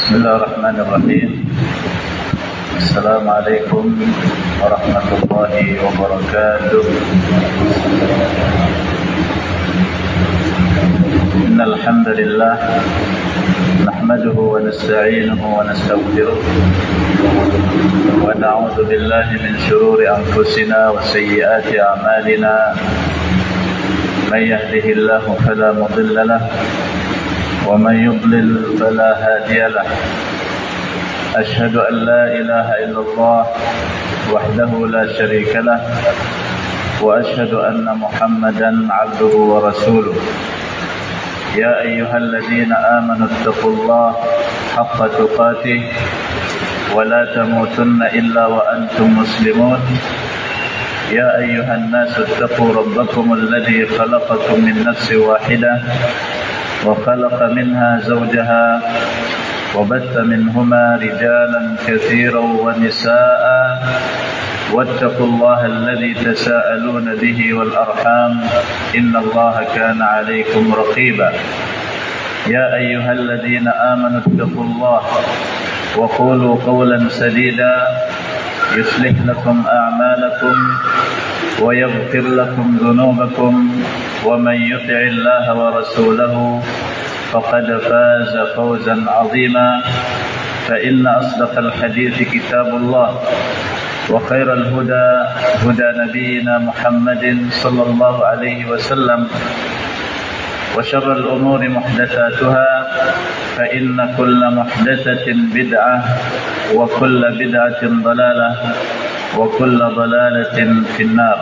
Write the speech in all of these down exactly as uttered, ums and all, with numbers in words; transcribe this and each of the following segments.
Bismillahirrahmanirrahim. Assalamualaikum warahmatullahi wabarakatuh. Innal hamdalillah nahmaduhu wa nasta'inuhu wa nastaghfiruh wa na'udzu billahi min shururi anfusina wa sayyiati a'malina. May yahdihillahu fala mudilla lahu ومن يضلل فلا هادي له. أشهد أن لا إله إلا الله وحده لا شريك له وأشهد أن محمدا عبده ورسوله. يا أيها الذين آمنوا اتقوا الله حق تقاته ولا تموتن إلا وأنتم مسلمون. يا أيها الناس اتقوا ربكم الذي خلقكم من نفس واحدة وخلق منها زوجها وبث منهما رجالا كثيرا ونساء واتقوا الله الذي تساءلون به والأرحام إن الله كان عليكم رقيبا. يا أيها الذين آمنوا اتقوا الله وقولوا قولا سديدا يصلح لكم أعمالكم ويغفر لكم ذنوبكم ومن يطع الله ورسوله فقد فاز فوزا عظيما. فإن أصدق الحديث كتاب الله وخير الهدى هدى نبينا محمد صلى الله عليه وسلم وشر الأمور محدثاتها فإن كل محدثة بدعة وكل بدعة ضلالة وكل ضلالة في النار.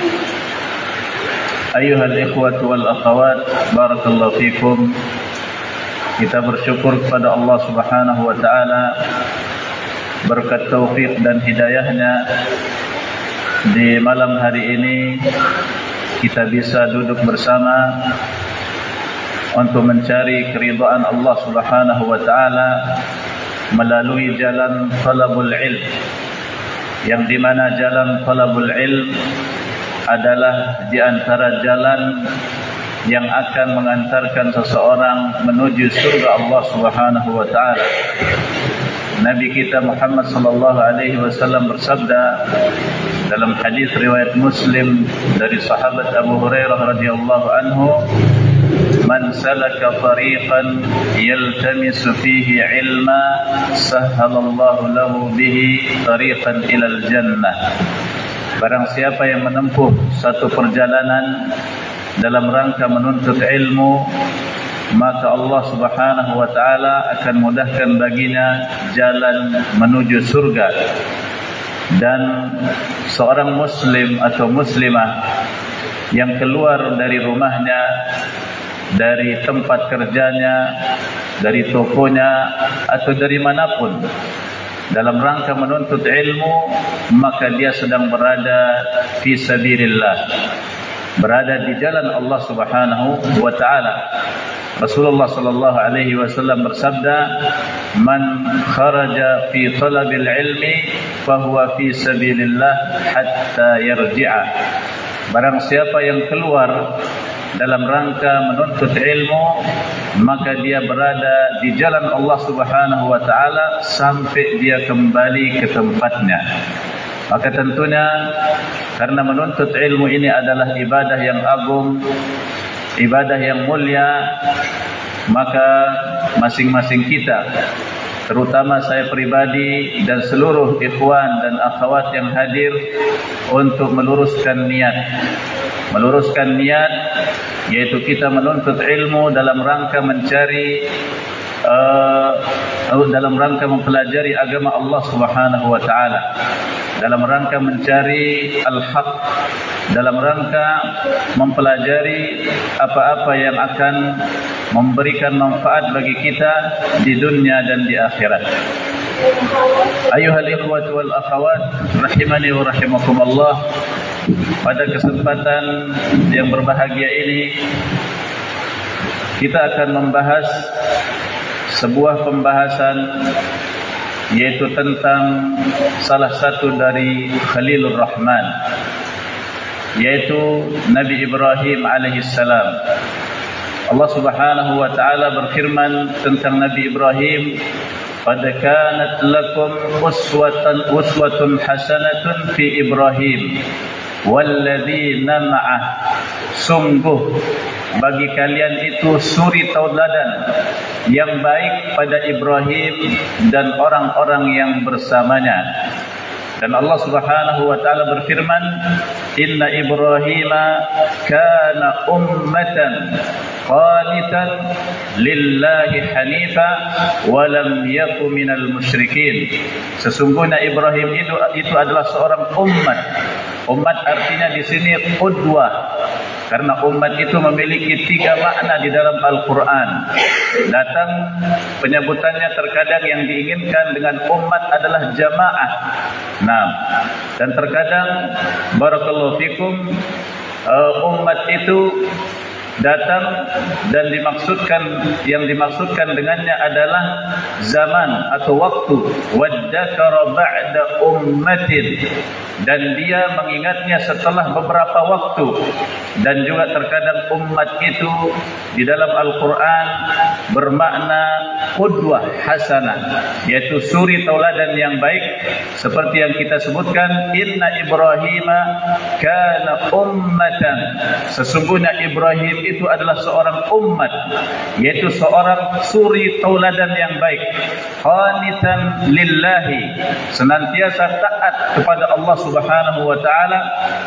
أيها الإخوة والأخوات بارك الله فيكم. Kita bersyukur kepada Allah Subhanahu wa taala berkat taufik dan hidayahnya di malam hari ini kita bisa duduk bersama untuk mencari keridhaan Allah Subhanahu wa taala melalui jalan talabul ilm, yang di mana jalan talabul ilm adalah di antara jalan yang akan mengantarkan seseorang menuju surga Allah Subhanahu wa taala. Nabi kita Muhammad sallallahu alaihi wasallam bersabda dalam hadis riwayat Muslim dari sahabat Abu Hurairah radhiyallahu anhu, "Man salaka tariqan yaltamisu fihi ilma, sahhalallahu lahu bihi tariqan ilal jannah." Barang siapa yang menempuh satu perjalanan dalam rangka menuntut ilmu, maka Allah Subhanahu wa taala akan mudahkan baginya jalan menuju surga. Dan seorang muslim atau muslimah yang keluar dari rumahnya, dari tempat kerjanya, dari tokonya, atau dari manapun dalam rangka menuntut ilmu, maka dia sedang berada fi sabilillah, berada di jalan Allah Subhanahu wa taala. Rasulullah sallallahu alaihi wasallam bersabda, "Man kharaja fi talabil ilmi fahuwa fi sabilillah hatta yarji'a." Barang siapa yang keluar dalam rangka menuntut ilmu, maka dia berada di jalan Allah Subhanahu wa taala sampai dia kembali ke tempatnya. Maka tentunya karena menuntut ilmu ini adalah ibadah yang agung, ibadah yang mulia, maka masing-masing kita, terutama saya pribadi dan seluruh ikhwan dan akhwat yang hadir, untuk meluruskan niat. Meluruskan niat yaitu kita menuntut ilmu dalam rangka mencari uh, dalam rangka mempelajari agama Allah Subhanahu wa taala, dalam rangka mencari al-haq, dalam rangka mempelajari apa-apa yang akan memberikan manfaat bagi kita di dunia dan di akhirat. Ayuhal ikhwat wal akhawat rahimani wa rahimakumullah. Pada kesempatan yang berbahagia ini kita akan membahas sebuah pembahasan, yaitu tentang salah satu dari Khalilur Rahman, yaitu Nabi Ibrahim alaihissalam. Allah Subhanahu wa taala berfirman tentang Nabi Ibrahim qad kanat lakum uswatan uswatun hasanatun fi Ibrahim walladzina ma'ah, sungguh bagi kalian itu suri tauladan yang baik pada Ibrahim dan orang-orang yang bersamanya. Dan Allah Subhanahu wa taala berfirman, "Inna Ibrahima kana ummatan qanitan lillahi hanifa wa lam yakun minal musyrikin." Sesungguhnya Ibrahim itu, itu adalah seorang umat. Umat artinya di sini qudwah, karena umat itu memiliki tiga makna di dalam Al-Quran. Datang penyebutannya terkadang yang diinginkan dengan umat adalah jamaah. Nah, dan terkadang barakallahu fikum uh, umat itu datang dan dimaksudkan, yang dimaksudkan dengannya adalah zaman atau waktu. Wadzakara ba'da ummatin, dan dia mengingatnya setelah beberapa waktu. Dan juga terkadang umat itu di dalam Al-Quran bermakna qudwah hasanah, yaitu suri tauladan yang baik, seperti yang kita sebutkan, inna Ibrahima kana ummatan, sesungguhnya Ibrahim itu adalah seorang umat, yaitu seorang suri tauladan yang baik, qanitan lillahi, senantiasa taat kepada Allah Subhanahu wa taala,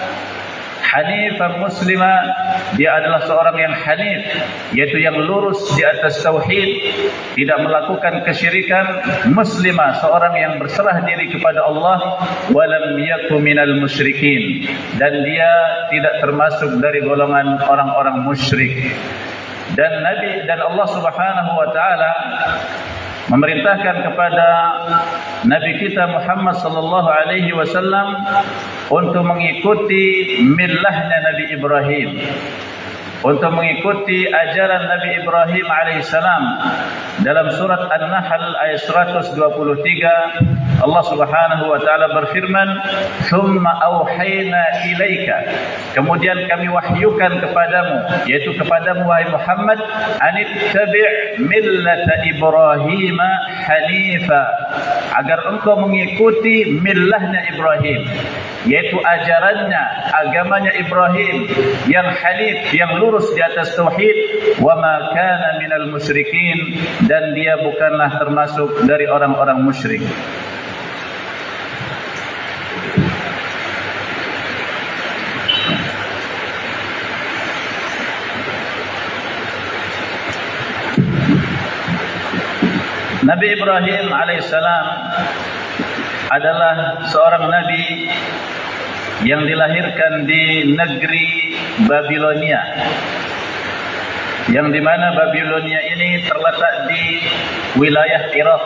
hanifan muslima, dia adalah seorang yang hanif, yaitu yang lurus di atas tauhid, tidak melakukan kesyirikan, muslima, seorang yang berserah diri kepada Allah, walam yakum minal musyrikin, dan dia tidak termasuk dari golongan orang-orang musyrik. Dan Nabi dan Allah Subhanahu wa taala memerintahkan kepada Nabi kita Muhammad sallallahu alaihi wasallam untuk mengikuti millahnya Nabi Ibrahim, untuk mengikuti ajaran Nabi Ibrahim alaihissalam. Dalam surat An-Nahl ayat seratus dua puluh tiga, Allah Subhanahu wa taala berfirman, "Tsumma auhayna ilaika", kemudian kami wahyukan kepadamu, yaitu kepadamu wahai Muhammad, anittabi' millata Ibrahim hanifa, agar engkau mengikuti millahnya Ibrahim, yaitu ajarannya, agamanya Ibrahim yang hanif, yang lurus di atas tauhid, wa ma kana minal musyrikin, dan dia bukanlah termasuk dari orang-orang musyrik. Nabi Ibrahim alaihissalam adalah seorang nabi yang dilahirkan di negeri Babilonia, yang dimana Babilonia ini terletak di wilayah Irak.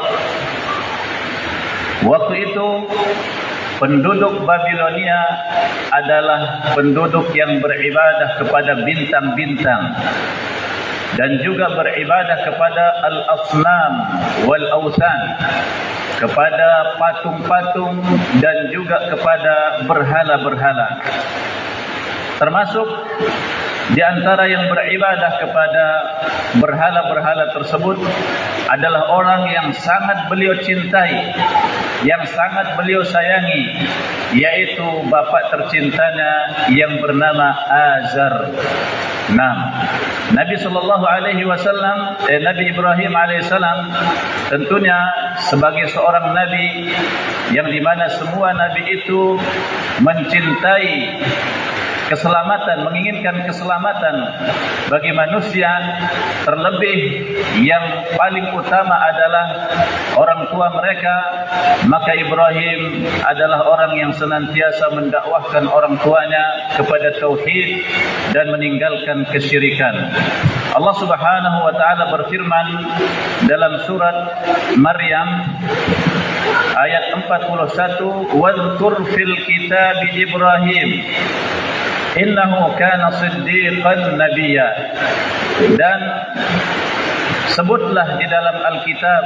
Waktu itu penduduk Babilonia adalah penduduk yang beribadah kepada bintang-bintang dan juga beribadah kepada al-asnam wal-awthan, kepada patung-patung dan juga kepada berhala-berhala. Termasuk di antara yang beribadah kepada berhala-berhala tersebut adalah orang yang sangat beliau cintai, yang sangat beliau sayangi, yaitu bapa tercintanya yang bernama Azar. Nah, Nabi sallallahu alaihi wasallam, eh, Nabi Ibrahim alaihissalam tentunya sebagai seorang nabi yang dimana semua nabi itu mencintai keselamatan, menginginkan keselamatan bagi manusia, terlebih yang paling utama adalah orang tua mereka, maka Ibrahim adalah orang yang senantiasa mendakwahkan orang tuanya kepada tauhid dan meninggalkan kesyirikan. Allah Subhanahu wa taala berfirman dalam surat Maryam ayat empat puluh satu, "Wadhkur fil kitab Ibrahim innahu kana siddiqan nabiyya", dan sebutlah di dalam Alkitab,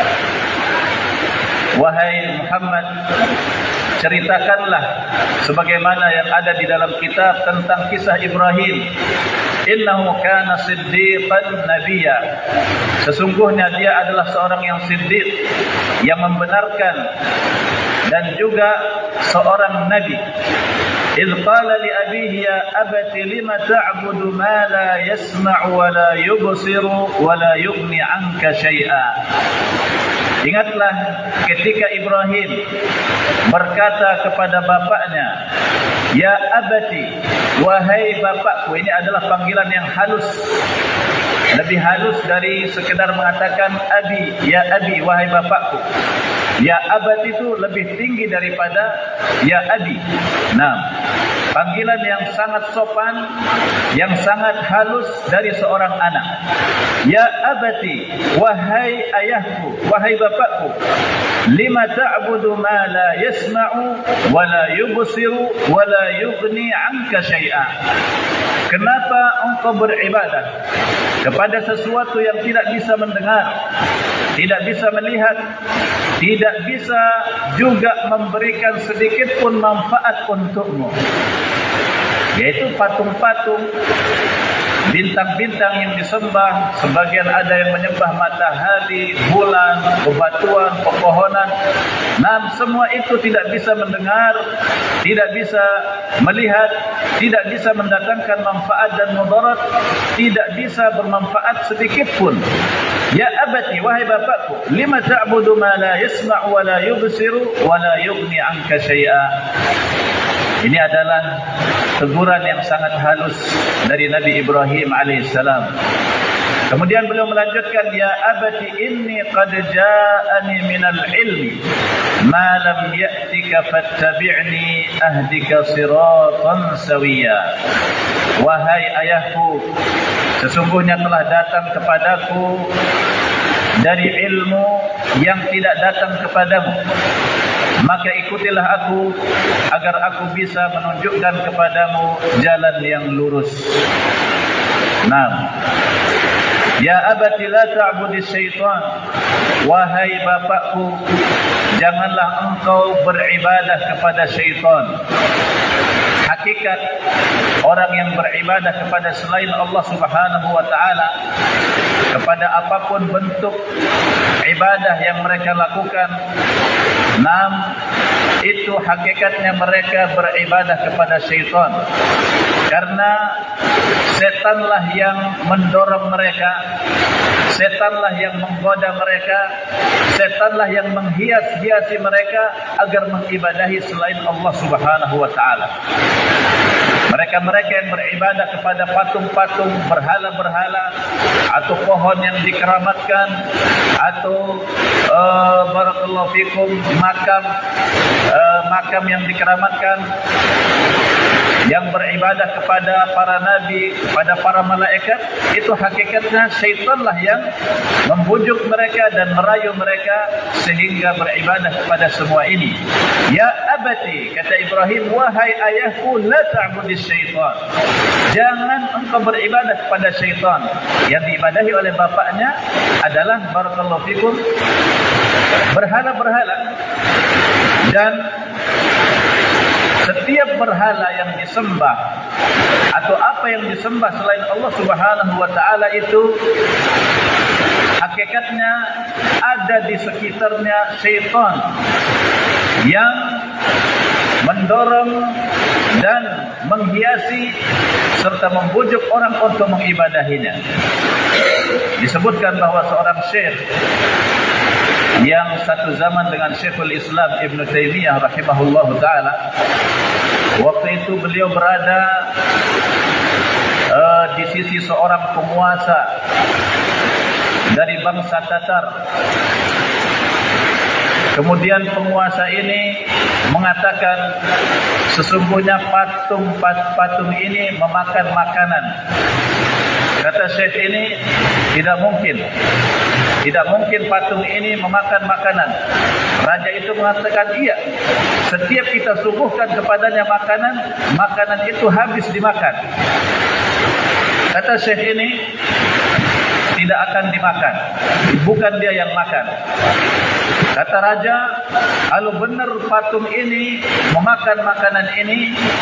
wahai Muhammad, ceritakanlah sebagaimana yang ada di dalam kitab tentang kisah Ibrahim. innahu kana siddiqan nabiyya, sesungguhnya dia adalah seorang yang siddiq, yang membenarkan, dan juga seorang nabi. إذ قال لأبيه يا أبت لم تعبد ما لا يسمع ولا يبصر ولا يغني عنك شيئا. Ingatlah ketika Ibrahim berkata kepada bapaknya, ya abati, wahai bapakku. Ini adalah panggilan yang halus, lebih halus dari sekedar mengatakan abi, ya abi, wahai bapakku. Ya abati itu lebih tinggi daripada ya abi. Nah, panggilan yang sangat sopan, yang sangat halus dari seorang anak. Ya abati, wahai ayahku, wahai bapakku. Lima ta'budu ma la yasma'u wa la yubsiru wa la yughni 'anka syai'a. Kenapa engkau beribadah kepada sesuatu yang tidak bisa mendengar, tidak bisa melihat, tidak bisa juga memberikan sedikit pun manfaat untukmu, yaitu patung-patung, bintang-bintang yang disembah. Sebagian ada yang menyembah matahari, bulan, bebatuan, pepohonan. Nah, semua itu tidak bisa mendengar, tidak bisa melihat, tidak bisa mendatangkan manfaat dan mudarat, tidak bisa bermanfaat sedikit pun. Ya abati, wahai bapakku, lima ta'budu ma la yasma'u wa la yubsiru wa la yughni 'anka syai'a. Ini adalah teguran yang sangat halus dari Nabi Ibrahim alaihissalam. Kemudian beliau melanjutkan, ya abati inni qad ja'ani minal ilmi ma lam ya'tika fattabi'ni ahdika siratan sawiyya. Wahai ayahku, sesungguhnya telah datang kepadaku dari ilmu yang tidak datang kepadamu, maka ikutilah aku agar aku bisa menunjukkan kepadamu jalan yang lurus. Nah, ya abati la ta'budis syaitan, wahai bapakku, janganlah engkau beribadah kepada syaitan. Hakikat orang yang beribadah kepada selain Allah Subhanahu wa taala, kepada apapun bentuk ibadah yang mereka lakukan, nam itu hakikatnya mereka beribadah kepada syaitan. Karena setanlah yang mendorong mereka, setanlah yang menggoda mereka, setanlah yang menghias-hiasi mereka agar mengibadahi selain Allah Subhanahu wa taala. Mereka-mereka yang beribadah kepada patung-patung, berhala-berhala, atau pohon yang dikeramatkan, atau uh, barakallahu fikum, makam uh, makam yang dikeramatkan, yang beribadah kepada para nabi, kepada para malaikat, itu hakikatnya syaitanlah yang membujuk mereka dan merayu mereka sehingga beribadah kepada semua ini. Ya abati, kata Ibrahim, wahai ayahku, la ta'budis syaitan, jangan engkau beribadah kepada syaitan. Yang diibadahi oleh bapaknya adalah barakallahu fikum berhala-berhala, dan setiap berhala yang disembah atau apa yang disembah selain Allah Subhanahu wa taala itu hakikatnya ada di sekitarnya syaitan yang mendorong dan menghiasi serta membujuk orang untuk mengibadahinya. Disebutkan bahwa seorang syekh yang satu zaman dengan Syekhul Islam Ibn Taymiyah rahimahullah ta'ala, waktu itu beliau berada uh, di sisi seorang penguasa dari bangsa Tatar. Kemudian penguasa ini mengatakan, sesungguhnya patung-patung ini memakan makanan. Kata Syekh ini, tidak mungkin. Tidak mungkin patung ini memakan makanan. Raja itu mengatakan, iya, setiap kita suguhkan kepadanya makanan, makanan itu habis dimakan. Kata Syekh ini, tidak akan dimakan, bukan dia yang makan. Kata raja, kalau benar patung ini memakan makanan ini,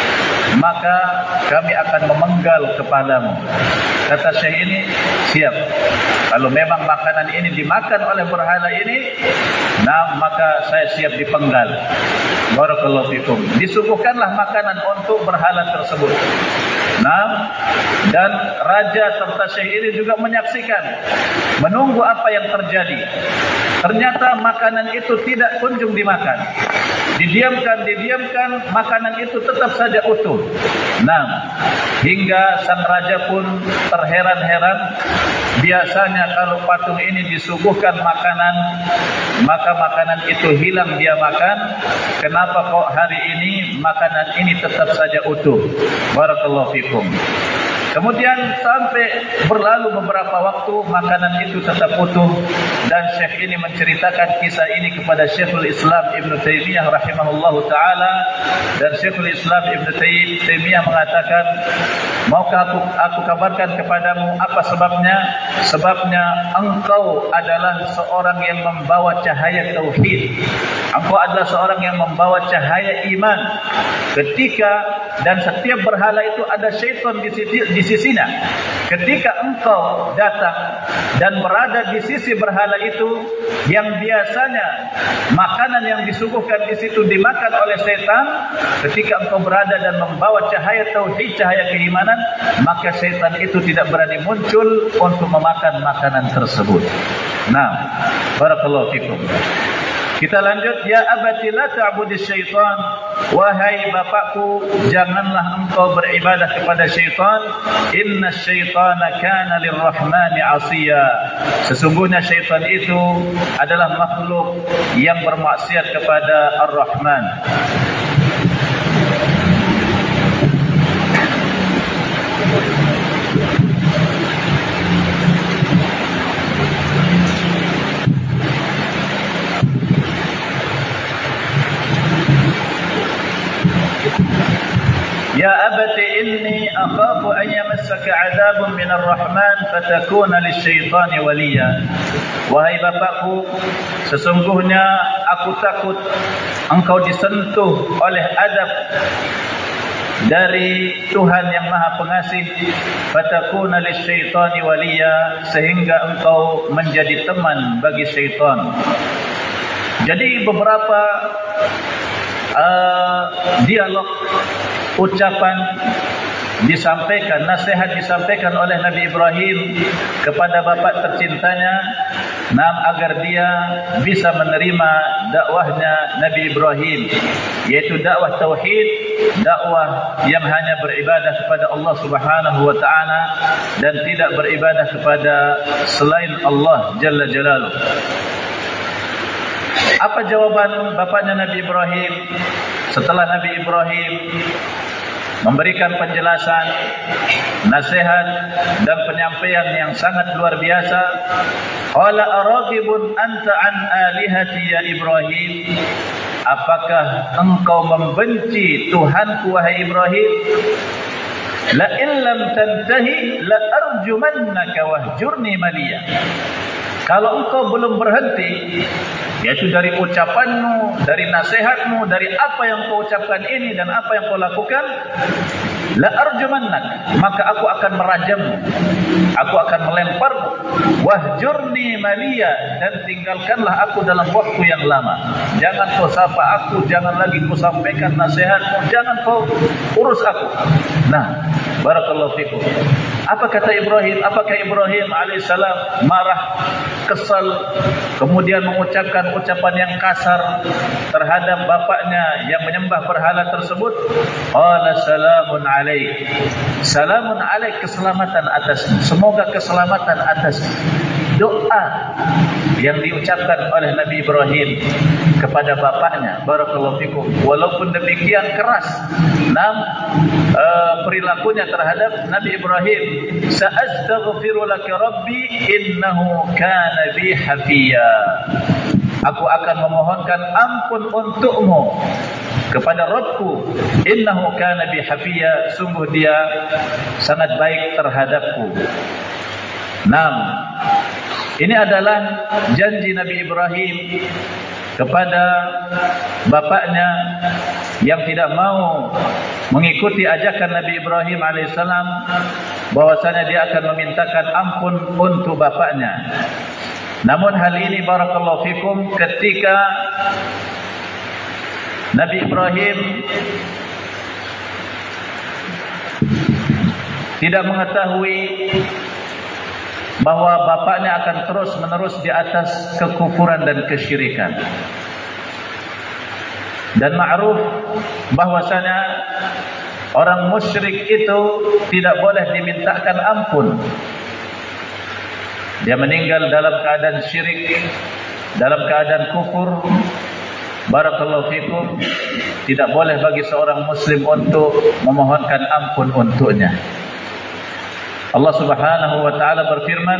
maka kami akan memenggal kepalamu. Kata Syekh ini, siap. Kalau memang makanan ini dimakan oleh berhala ini, nah maka saya siap dipenggal. Barakallahu fikum. Disuguhkanlah makanan untuk berhala tersebut. Nah, dan raja serta Syekh ini juga menyaksikan, menunggu apa yang terjadi. Ternyata makanan itu tidak kunjung dimakan. Didiamkan, didiamkan, makanan itu tetap saja utuh. Nah, hingga sang raja pun terheran-heran. Biasanya kalau patung ini disuguhkan makanan, maka makanan itu hilang dia makan. Kenapa kok hari ini makanan ini tetap saja utuh? Barakallahu fikum. Kemudian sampai berlalu beberapa waktu, makanan itu tetap utuh, dan Syekh ini menceritakan kisah ini kepada Syekhul Islam Ibn Taymiyah rahimahullahu ta'ala. Dan Syekhul Islam Ibn Taymiyah mengatakan, maukah aku, aku kabarkan kepadamu apa sebabnya? Sebabnya engkau adalah seorang yang membawa cahaya tauhid. Engkau adalah seorang yang membawa cahaya iman. Ketika dan setiap berhala itu ada syaitan di sisi, di sisinya. Ketika engkau datang dan berada di sisi berhala itu, yang biasanya makanan yang disuguhkan di situ dimakan oleh setan, ketika engkau berada dan membawa cahaya tauhid, cahaya keimanan, maka setan itu tidak berani muncul untuk memakan makanan tersebut. Nah, barakallahu fikum. Kita lanjut. Ya abati la ta'budis syaitan. Wahai bapakku, janganlah engkau beribadah kepada syaitan. Inna syaitana kana lirrahmani asiya. Sesungguhnya syaitan itu adalah makhluk yang bermaksiat kepada Ar-Rahman. Ya abati inni akhafu an yamassaka 'adzabun minar rahman fatakuna lisyaitani waliya. Wahai bapakku, sesungguhnya aku takut engkau disentuh oleh azab dari Tuhan yang Maha Pengasih, fatakuna lisyaitani waliya, sehingga engkau menjadi teman bagi syaitan. Jadi beberapa uh, dialog, ucapan disampaikan, nasihat disampaikan oleh Nabi Ibrahim kepada bapak tercintanya, nam agar dia bisa menerima dakwahnya Nabi Ibrahim, yaitu dakwah tauhid, dakwah yang hanya beribadah kepada Allah Subhanahu wa taala dan tidak beribadah kepada selain Allah Jalla Jalaluhu. Apa jawaban bapaknya Nabi Ibrahim setelah Nabi Ibrahim memberikan penjelasan, nasihat dan penyampaian yang sangat luar biasa? Qala araghibun anta an alihati ya Ibrahim? Apakah engkau membenci Tuhanku wahai Ibrahim? La illam tantahi la arjumannaka wahjurni maliya. Kalau engkau belum berhenti, yaitu dari ucapanmu, dari nasihatmu, dari apa yang kau ucapkan ini dan apa yang kau lakukan, la arjumannak, maka aku akan merajammu, aku akan melemparmu, wahjurni maliya, dan tinggalkanlah aku dalam waktu yang lama. Jangan kau sapa aku, jangan lagi kau sampaikan nasihatmu, jangan kau urus aku. Nah, barakallahu fikum. Apa kata Ibrahim? Apakah Ibrahim alaihissalam marah, kesal, kemudian mengucapkan ucapan yang kasar terhadap bapaknya yang menyembah berhala tersebut? Qala salamun alaik. Salamun alaik, keselamatan atasmu. Semoga keselamatan atasmu. Doa yang diucapkan oleh Nabi Ibrahim kepada bapaknya, barakallahu fikum. Walaupun demikian keras nam uh, perilakunya terhadap Nabi Ibrahim, sa'astaghfiru laka rabbi innahu kana bi hafiya. Aku akan memohonkan ampun untukmu kepada Rabbku, innahu kana bi hafiya, sungguh dia sangat baik terhadapku. Nam, ini adalah janji Nabi Ibrahim kepada bapaknya yang tidak mau mengikuti ajakan Nabi Ibrahim alaihissalam bahwasanya dia akan memintakan ampun untuk bapaknya. Namun hal ini barakallahu fikum ketika Nabi Ibrahim tidak mengetahui bahwa bapaknya akan terus menerus di atas kekufuran dan kesyirikan. Dan ma'ruf bahwasanya orang musyrik itu tidak boleh dimintakan ampun. Dia meninggal dalam keadaan syirik, dalam keadaan kufur. Barakallahu fikum, tidak boleh bagi seorang muslim untuk memohonkan ampun untuknya. Allah Subhanahu wa taala berfirman,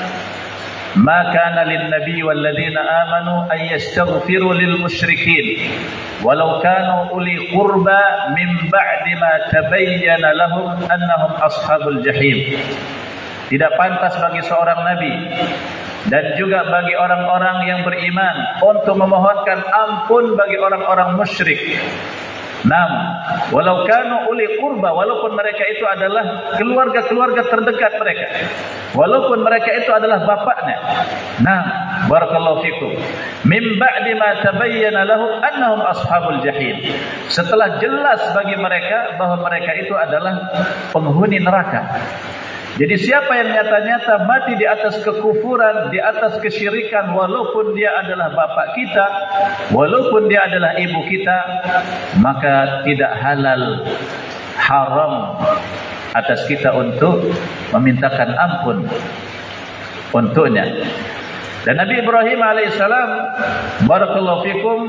"Ma kana lin-nabiy wal-ladzina amanu ay yastaghfiru lil-musyrikeen walau kanu uli qurba min ba'di ma tabayyana lahum annahum ashabul jahim." Tidak pantas bagi seorang nabi dan juga bagi orang-orang yang beriman untuk memohonkan ampun bagi orang-orang musyrik. Nam, walau kanu uli qurba, walaupun mereka itu adalah keluarga-keluarga terdekat mereka, walaupun mereka itu adalah bapaknya. Nam, barakallahu fikum. Min ba'di ma tabayyana lahum annahum ashabul jahim. Setelah jelas bagi mereka bahwa mereka itu adalah penghuni neraka. Jadi siapa yang nyata-nyata mati di atas kekufuran, di atas kesyirikan, walaupun dia adalah bapak kita, walaupun dia adalah ibu kita, maka tidak halal, haram atas kita untuk memintakan ampun untuknya. Dan Nabi Ibrahim alaihissalam, barakallahu fikum,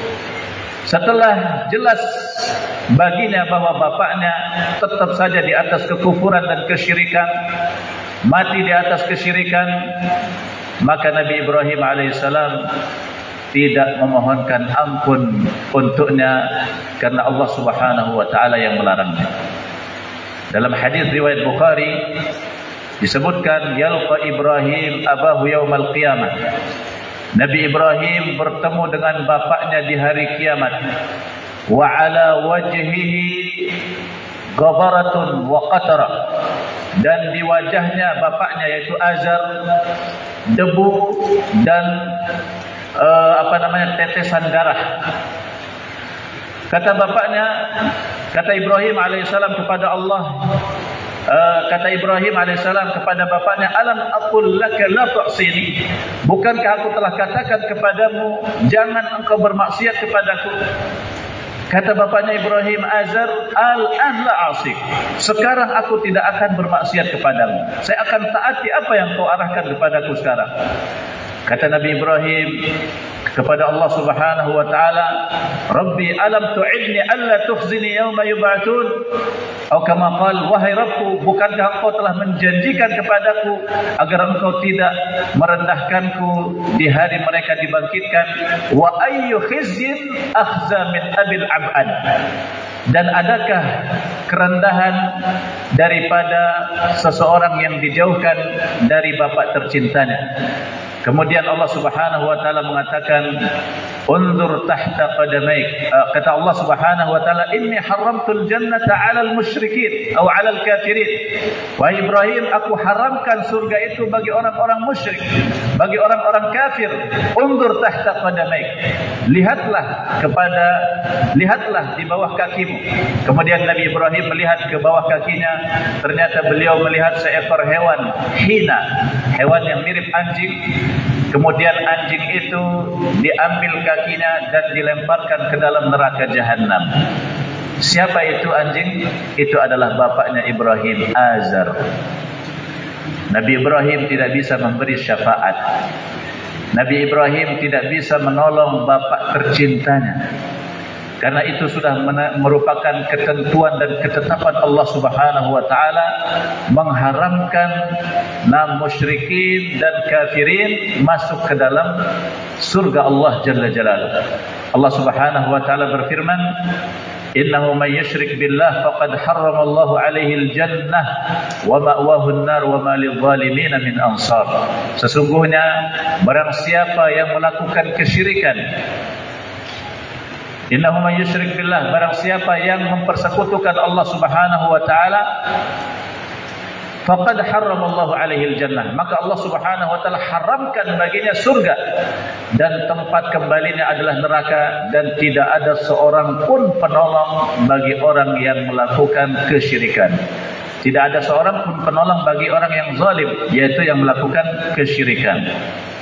setelah jelas baginya bahwa bapaknya tetap saja di atas kekufuran dan kesyirikan, mati di atas kesyirikan, maka Nabi Ibrahim alaihissalam tidak memohonkan ampun untuknya karena Allah Subhanahu wa taala yang melarangnya. Dalam hadis riwayat Bukhari disebutkan, yalqa Ibrahim abahu yaumal qiyamah. Nabi Ibrahim bertemu dengan bapaknya di hari kiamat. Wa ala wajhihi ghabaratun wa qatara, dan di wajahnya bapaknya yaitu Azar debu dan uh, apa namanya tetesan darah. Kata bapaknya, kata Ibrahim alaihissalam kepada Allah, Uh, kata Ibrahim alaihissalam kepada bapaknya, alam aqul laka la ta'sini, bukankah aku telah katakan kepadamu jangan engkau bermaksiat kepadaku? Kata bapaknya Ibrahim, Azar, al-an la asik, sekarang aku tidak akan bermaksiat kepadamu, saya akan taati apa yang kau arahkan kepadaku sekarang. Kata Nabi Ibrahim kepada Allah Subhanahu wa taala, Rabbi alam tu'idni alla tukhzini yawma yub'atsun, atau kama qala, wahai Rabbku, bukankah engkau telah menjanjikan kepadaku agar engkau tidak merendahkanku di hari mereka dibangkitkan? Wa ayyu khizyin akhza min abil ab'ad, dan adakah kerendahan daripada seseorang yang dijauhkan dari bapak tercintanya? Kemudian Allah Subhanahu wa taala mengatakan, unzur tahta qadamaik, kata Allah Subhanahu wa taala, inni haramtul jannata 'alal musyrikin atau 'alal kafirin. Wahai Ibrahim, aku haramkan surga itu bagi orang-orang musyrik, bagi orang-orang kafir. Unzur tahta qadamaik, lihatlah kepada lihatlah di bawah kakimu. Kemudian Nabi Ibrahim melihat ke bawah kakinya, ternyata beliau melihat seekor hewan hina, hewan yang mirip anjing. Kemudian anjing itu diambil kakinya dan dilemparkan ke dalam neraka jahanam. Siapa itu anjing? Itu adalah bapaknya Ibrahim, Azar. Nabi Ibrahim tidak bisa memberi syafaat. Nabi Ibrahim tidak bisa menolong bapak tercintanya, karena itu sudah merupakan ketentuan dan ketetapan Allah Subhanahu wa taala mengharamkan nam musyrikin dan kafirin masuk ke dalam surga Allah Jalla Jalaluhu. Allah Subhanahu wa taala berfirman, innahu may yusyrik billah faqad harrama Allahu alaihi al-jannah wa ma'wahu an-nar wa ma lidh-dhalimin min ansar. Sesungguhnya barang siapa yang melakukan kesyirikan, Innahu may yusyrik billah, barang siapa yang mempersekutukan Allah Subhanahu wa taala, faqad harramallahu alaihi al-jannah, maka Allah Subhanahu wa taala haramkan baginya surga dan tempat kembalinya adalah neraka, dan tidak ada seorang pun penolong bagi orang yang melakukan kesyirikan. Tidak ada seorang pun penolong bagi orang yang zalim, yaitu yang melakukan kesyirikan.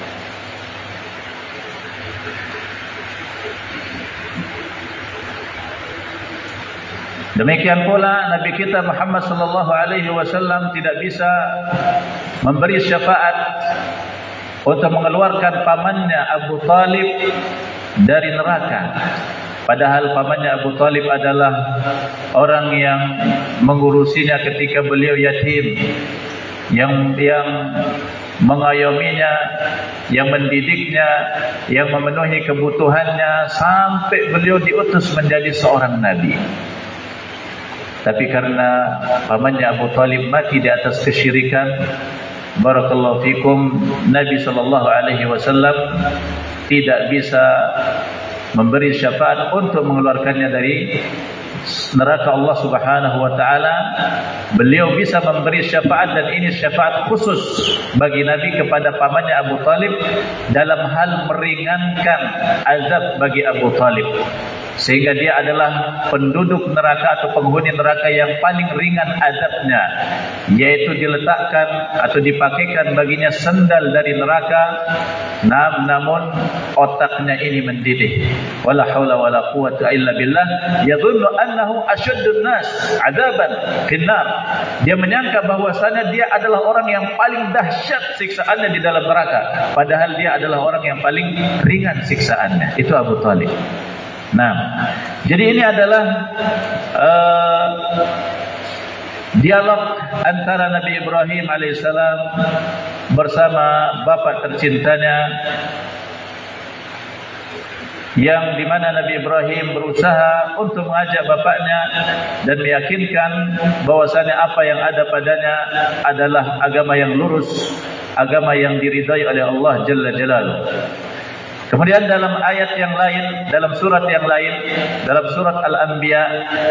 Demikian pula Nabi kita Muhammad sallallahu alaihi wasallam tidak bisa memberi syafaat untuk mengeluarkan pamannya Abu Talib dari neraka. Padahal pamannya Abu Talib adalah orang yang mengurusinya ketika beliau yatim, yang yang mengayominya, yang mendidiknya, yang memenuhi kebutuhannya sampai beliau diutus menjadi seorang nabi. Tapi karena pamannya Abu Talib mati di atas kesyirikan, barakallahu fikum, Nabi sallallahu alaihi wasallam tidak bisa memberi syafaat untuk mengeluarkannya dari neraka Allah Subhanahu wa taala. Beliau bisa memberi syafaat, dan ini syafaat khusus bagi Nabi kepada pamannya Abu Talib dalam hal meringankan azab bagi Abu Talib, sehingga dia adalah penduduk neraka atau penghuni neraka yang paling ringan azabnya, yaitu diletakkan atau dipakaikan baginya sendal dari neraka, nam, namun otaknya ini mendidih. Wala haula wala quwwata illa billah. Yadhunnu annahu asyaddun nas adaban finnar. Dia menyangka bahwasanya dia adalah orang yang paling dahsyat siksaannya di dalam neraka, padahal dia adalah orang yang paling ringan siksaannya. Itu Abu Talib. Nah, jadi ini adalah uh, dialog antara Nabi Ibrahim alaihissalam bersama bapak tercintanya, yang dimana Nabi Ibrahim berusaha untuk mengajak bapaknya dan meyakinkan bahwasanya apa yang ada padanya adalah agama yang lurus, agama yang diridai oleh Allah Jalla Jalaluhu. Kemudian dalam ayat yang lain, dalam surat yang lain, dalam surat Al-Anbiya,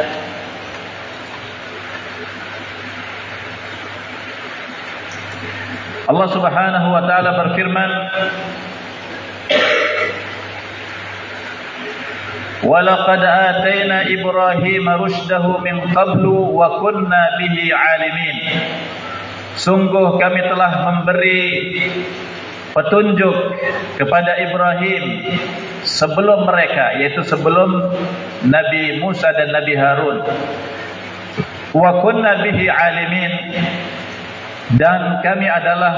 Allah Subhanahu wa taala berfirman, "Wa laqad atayna Ibrahima rusydahu min qablu wa kunna bihi 'alimin." Sungguh kami telah memberi petunjuk kepada Ibrahim sebelum mereka, yaitu sebelum Nabi Musa dan Nabi Harun. Wa kunna bihi 'alimin, dan kami adalah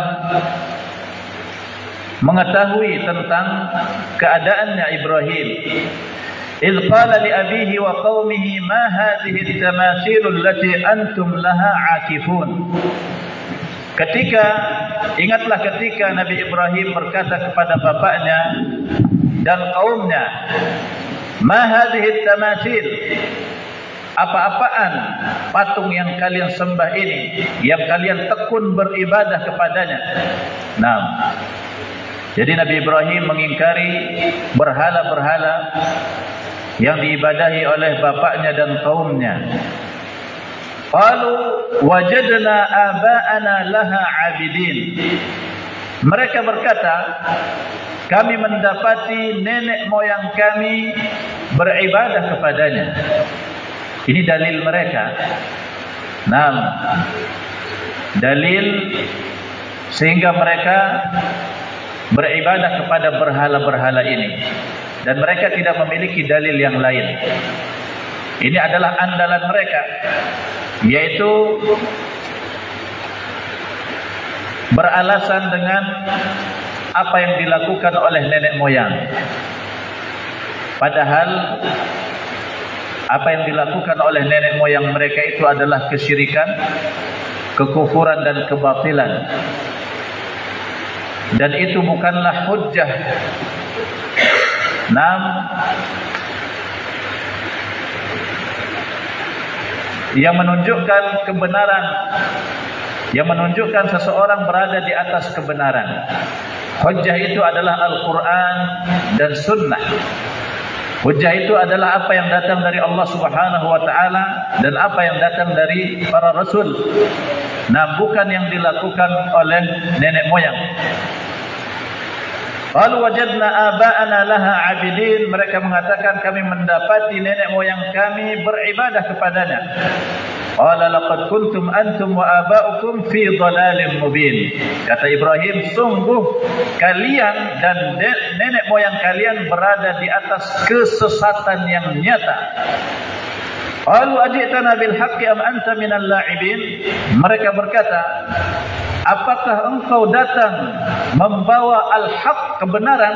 mengetahui tentang keadaannya Ibrahim. Idh qala li abihi wa qaumihi ma hadhihi at-tamathil allati antum laha 'akifun. Ketika, ingatlah ketika Nabi Ibrahim berkata kepada bapaknya dan kaumnya, ma hadhihi at-tamathil, apa-apaan patung yang kalian sembah ini, yang kalian tekun beribadah kepadanya. Nah, jadi Nabi Ibrahim mengingkari berhala-berhala yang diibadahi oleh bapaknya dan kaumnya. Qalu wajadna aba'ana laha 'abidin. Mereka berkata, kami mendapati nenek moyang kami beribadah kepadanya. Ini dalil mereka. Nah, dalil sehingga mereka beribadah kepada berhala-berhala ini, dan mereka tidak memiliki dalil yang lain. Ini adalah andalan mereka, yaitu beralasan dengan apa yang dilakukan oleh nenek moyang. Padahal apa yang dilakukan oleh nenek moyang mereka itu adalah kesyirikan, kekufuran dan kebatilan. Dan itu bukanlah hujjah. Nam yang menunjukkan kebenaran, yang menunjukkan seseorang berada di atas kebenaran. Hujjah itu adalah Al-Quran dan Sunnah. Hujjah itu adalah apa yang datang dari Allah Subhanahu wa taala dan apa yang datang dari para rasul. Nah, bukan yang dilakukan oleh nenek moyang. Qalu wajadna aba'ana laha 'abidin, mereka mengatakan kami mendapati nenek moyang kami beribadah kepadanya. Qala laqad kuntum antum wa aba'ukum fi dhalalin mubin. Kata Ibrahim, sungguh kalian dan nenek moyang kalian berada di atas kesesatan yang nyata. Qalu ajitana bil haqqi am anta minal la'ibin? Mereka berkata, apakah engkau datang membawa al-haq, kebenaran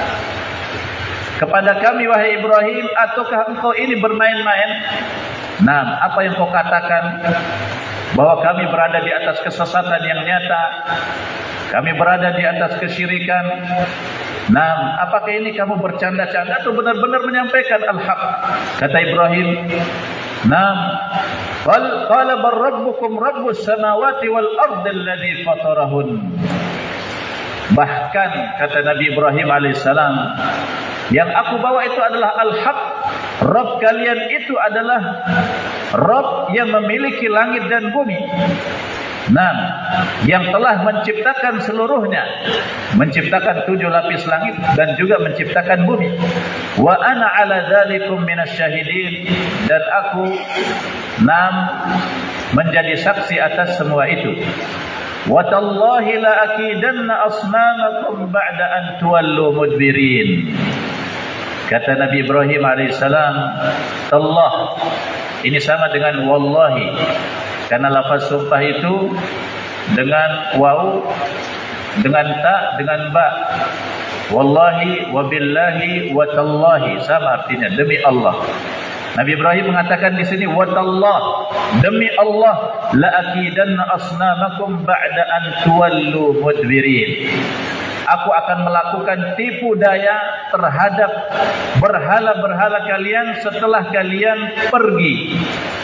kepada kami wahai Ibrahim, ataukah engkau ini bermain-main? Nah, apa yang kau katakan bahwa kami berada di atas kesesatan yang nyata, kami berada di atas kesyirikan. Nah, apakah ini kamu bercanda-canda atau benar-benar menyampaikan al-haq? Kata Ibrahim, "Naam, qal qala bar rabbukum rabbus samawati wal ardi alladhi fatarahun." Bahkan kata Nabi Ibrahim alaihissalam, yang aku bawa itu adalah al-haq. Rabb kalian itu adalah Rabb yang memiliki langit dan bumi. Nah, yang telah menciptakan seluruhnya, menciptakan tujuh lapis langit dan juga menciptakan bumi. Wa ana ala dzalikum minasyahidin, dan aku nam menjadi saksi atas semua itu. Wa tallahi la akidanna asnamakum ba'da an tuwallu mudbirin. Kata Nabi Ibrahim alaihissalam, Allah, ini sama dengan wallahi, karena lafaz sumpah itu dengan waw, dengan ta, dengan ba. Wallahi, wabillahi, watallahi, sama artinya, demi Allah. Nabi Ibrahim mengatakan di sini watallah, demi Allah, la akidanna asnamakum ba'da an tuwallu mudbirin. Aku akan melakukan tipu daya terhadap berhala-berhala kalian setelah kalian pergi.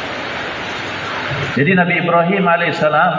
Jadi Nabi Ibrahim alaihissalam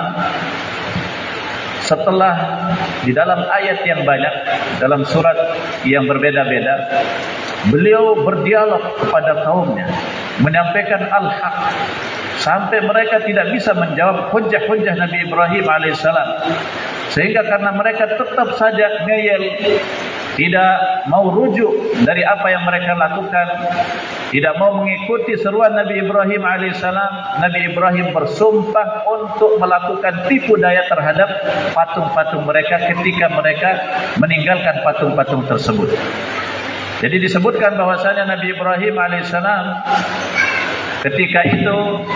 setelah di dalam ayat yang banyak, dalam surat yang berbeda-beda, beliau berdialog kepada kaumnya, menyampaikan al-haq, sampai mereka tidak bisa menjawab hujjah-hujjah Nabi Ibrahim alaihissalam. Sehingga karena mereka tetap saja ngeyel, tidak mau rujuk dari apa yang mereka lakukan, tidak mau mengikuti seruan Nabi Ibrahim alaihissalam, Nabi Ibrahim bersumpah untuk melakukan tipu daya terhadap patung-patung mereka ketika mereka meninggalkan patung-patung tersebut. Jadi disebutkan bahwasanya Nabi Ibrahim alaihissalam ketika itu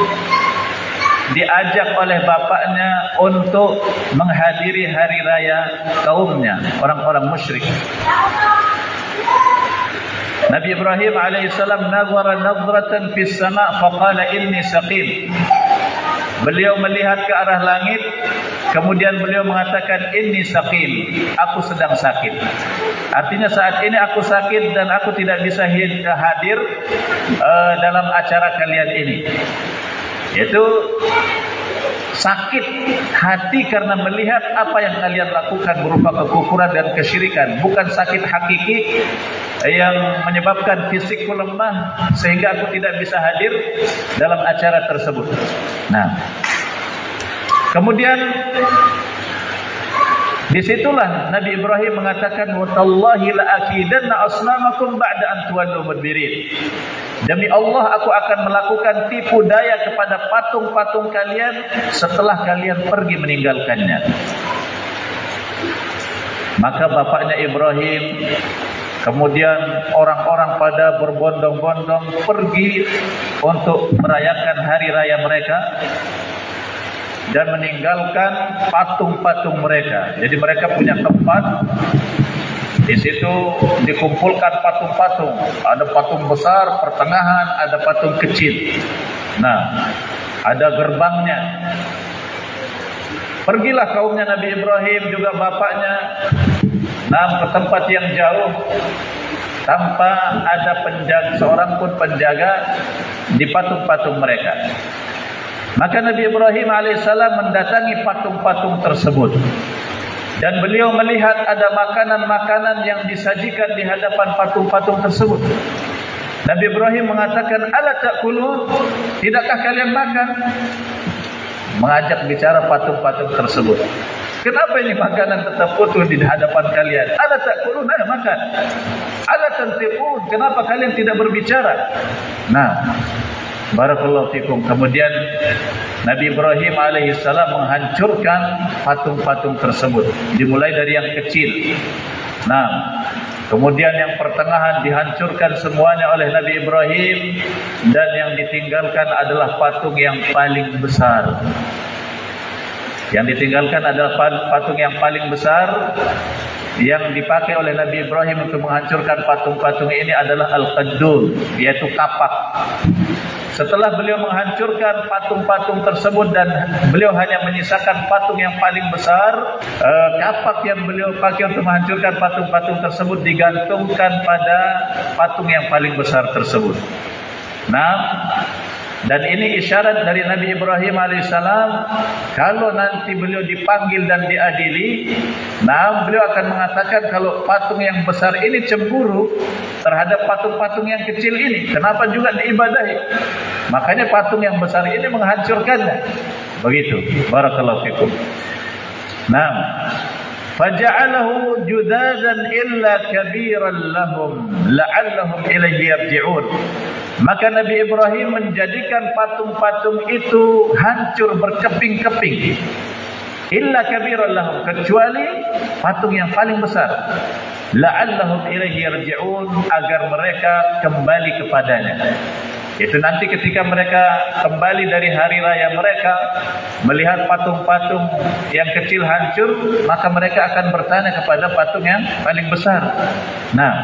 diajak oleh bapaknya untuk menghadiri hari raya kaumnya, orang-orang musyrik. Nabi Ibrahim alaihissalam nazara nazratan fis sama' faqala inni saqim. Beliau melihat ke arah langit, kemudian beliau mengatakan inni saqim, aku sedang sakit. Artinya saat ini aku sakit dan aku tidak bisa hadir uh, dalam acara kalian ini. Yaitu sakit hati karena melihat apa yang kalian lakukan berupa kekufuran dan kesyirikan. Bukan sakit hakiki yang menyebabkan fisikku lemah sehingga aku tidak bisa hadir dalam acara tersebut. Nah, kemudian disitulah Nabi Ibrahim mengatakan watallahi la akidanna asnamakum ba'da an tuwallu mudbirin. Demi Allah, aku akan melakukan tipu daya kepada patung-patung kalian setelah kalian pergi meninggalkannya. Maka bapaknya Ibrahim, kemudian orang-orang pada berbondong-bondong pergi untuk merayakan hari raya mereka dan meninggalkan patung-patung mereka. Jadi mereka punya tempat, di situ dikumpulkan patung-patung. Ada patung besar, pertengahan, ada patung kecil. Nah, ada gerbangnya. Pergilah kaumnya Nabi Ibrahim juga bapaknya, nah, ke tempat yang jauh tanpa ada penjaga, seorang pun penjaga di patung-patung mereka. Maka Nabi Ibrahim alaihissalam mendatangi patung-patung tersebut. Dan beliau melihat ada makanan-makanan yang disajikan di hadapan patung-patung tersebut. Nabi Ibrahim mengatakan, "Ala ta'kulun? Tidakkah kalian makan?" Mengajak bicara patung-patung tersebut. Kenapa ini makanan tetap utuh di hadapan kalian? Ala ta'kulun? Ayo makan. Ala tantiqun? Kenapa kalian tidak berbicara? Nah, barakallahu fikum. Kemudian Nabi Ibrahim alaihissalam menghancurkan patung-patung tersebut. Dimulai dari yang kecil. Nah, kemudian yang pertengahan dihancurkan semuanya oleh Nabi Ibrahim, dan yang ditinggalkan adalah patung yang paling besar. Yang ditinggalkan adalah patung yang paling besar. Yang dipakai oleh Nabi Ibrahim untuk menghancurkan patung-patung ini adalah Al-Qaddum, yaitu kapak. Setelah beliau menghancurkan patung-patung tersebut dan beliau hanya menyisakan patung yang paling besar, eh, kapak yang beliau pakai untuk menghancurkan patung-patung tersebut digantungkan pada patung yang paling besar tersebut. Nah, dan ini isyarat dari Nabi Ibrahim alaihissalam, kalau nanti beliau dipanggil dan diadili, nah beliau akan mengatakan kalau patung yang besar ini cemburu terhadap patung-patung yang kecil ini, kenapa juga diibadahi? Makanya patung yang besar ini menghancurkannya. Begitu. Barakallahu fikum. Nah, faja'alahu judadan illa kabiran lahum la'allahum ilaihi yarji'un. Maka Nabi Ibrahim menjadikan patung-patung itu hancur berkeping-keping. Illa kabiran lahum, kecuali patung yang paling besar. La'allahum ilaihi yarji'un, agar mereka kembali kepadanya. Itu nanti ketika mereka kembali dari hari raya mereka, melihat patung-patung yang kecil hancur, maka mereka akan bertanya kepada patung yang paling besar. Nah,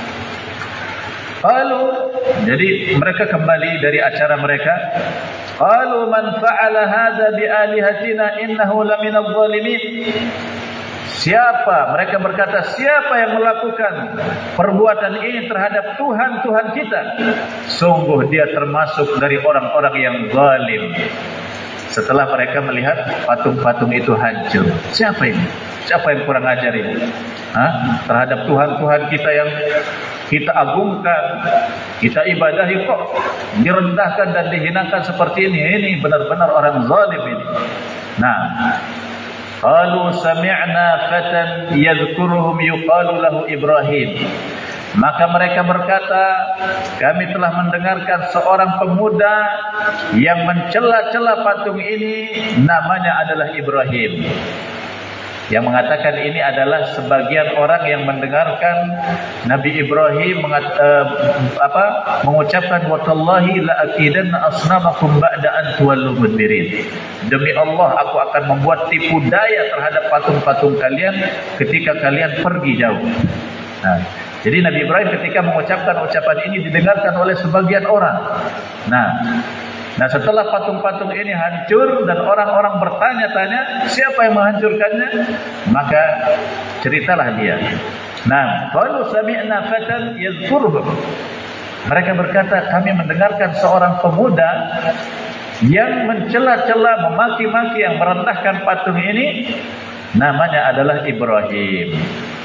qalu, jadi mereka kembali dari acara mereka. Qalu man fa'ala hadza bi alihatina innahu laminadh dhalimin. Siapa, mereka berkata, siapa yang melakukan perbuatan ini terhadap Tuhan-Tuhan kita? Sungguh dia termasuk dari orang-orang yang zalim. Setelah mereka melihat patung-patung itu hancur. Siapa ini? Siapa yang kurang ajar ini? Hah? Terhadap Tuhan-Tuhan kita yang kita agungkan, kita ibadahi, kok direndahkan dan dihinakan seperti ini? Ini benar-benar orang zalim ini. Nah, qalu sami'na fatan yadhkuruhum yuqalu lahu Ibrahim. Maka mereka berkata, kami telah mendengarkan seorang pemuda yang mencela-cela patung ini, namanya adalah Ibrahim. Yang mengatakan ini adalah sebagian orang yang mendengarkan Nabi Ibrahim mengat, uh, apa, mengucapkan watallahi la aqidanna asnamakum ba'da an tuwallu mudbirin. Demi Allah, aku akan membuat tipu daya terhadap patung-patung kalian ketika kalian pergi jauh. Nah, jadi Nabi Ibrahim ketika mengucapkan ucapan ini didengarkan oleh sebagian orang. Nah, Nah setelah patung-patung ini hancur dan orang-orang bertanya-tanya siapa yang menghancurkannya, maka ceritalah dia. Nah, qalu sami'na fatan yadhkuruhum. Mereka berkata, kami mendengarkan seorang pemuda yang mencela-cela, memaki-maki, yang merendahkan patung ini, namanya adalah Ibrahim.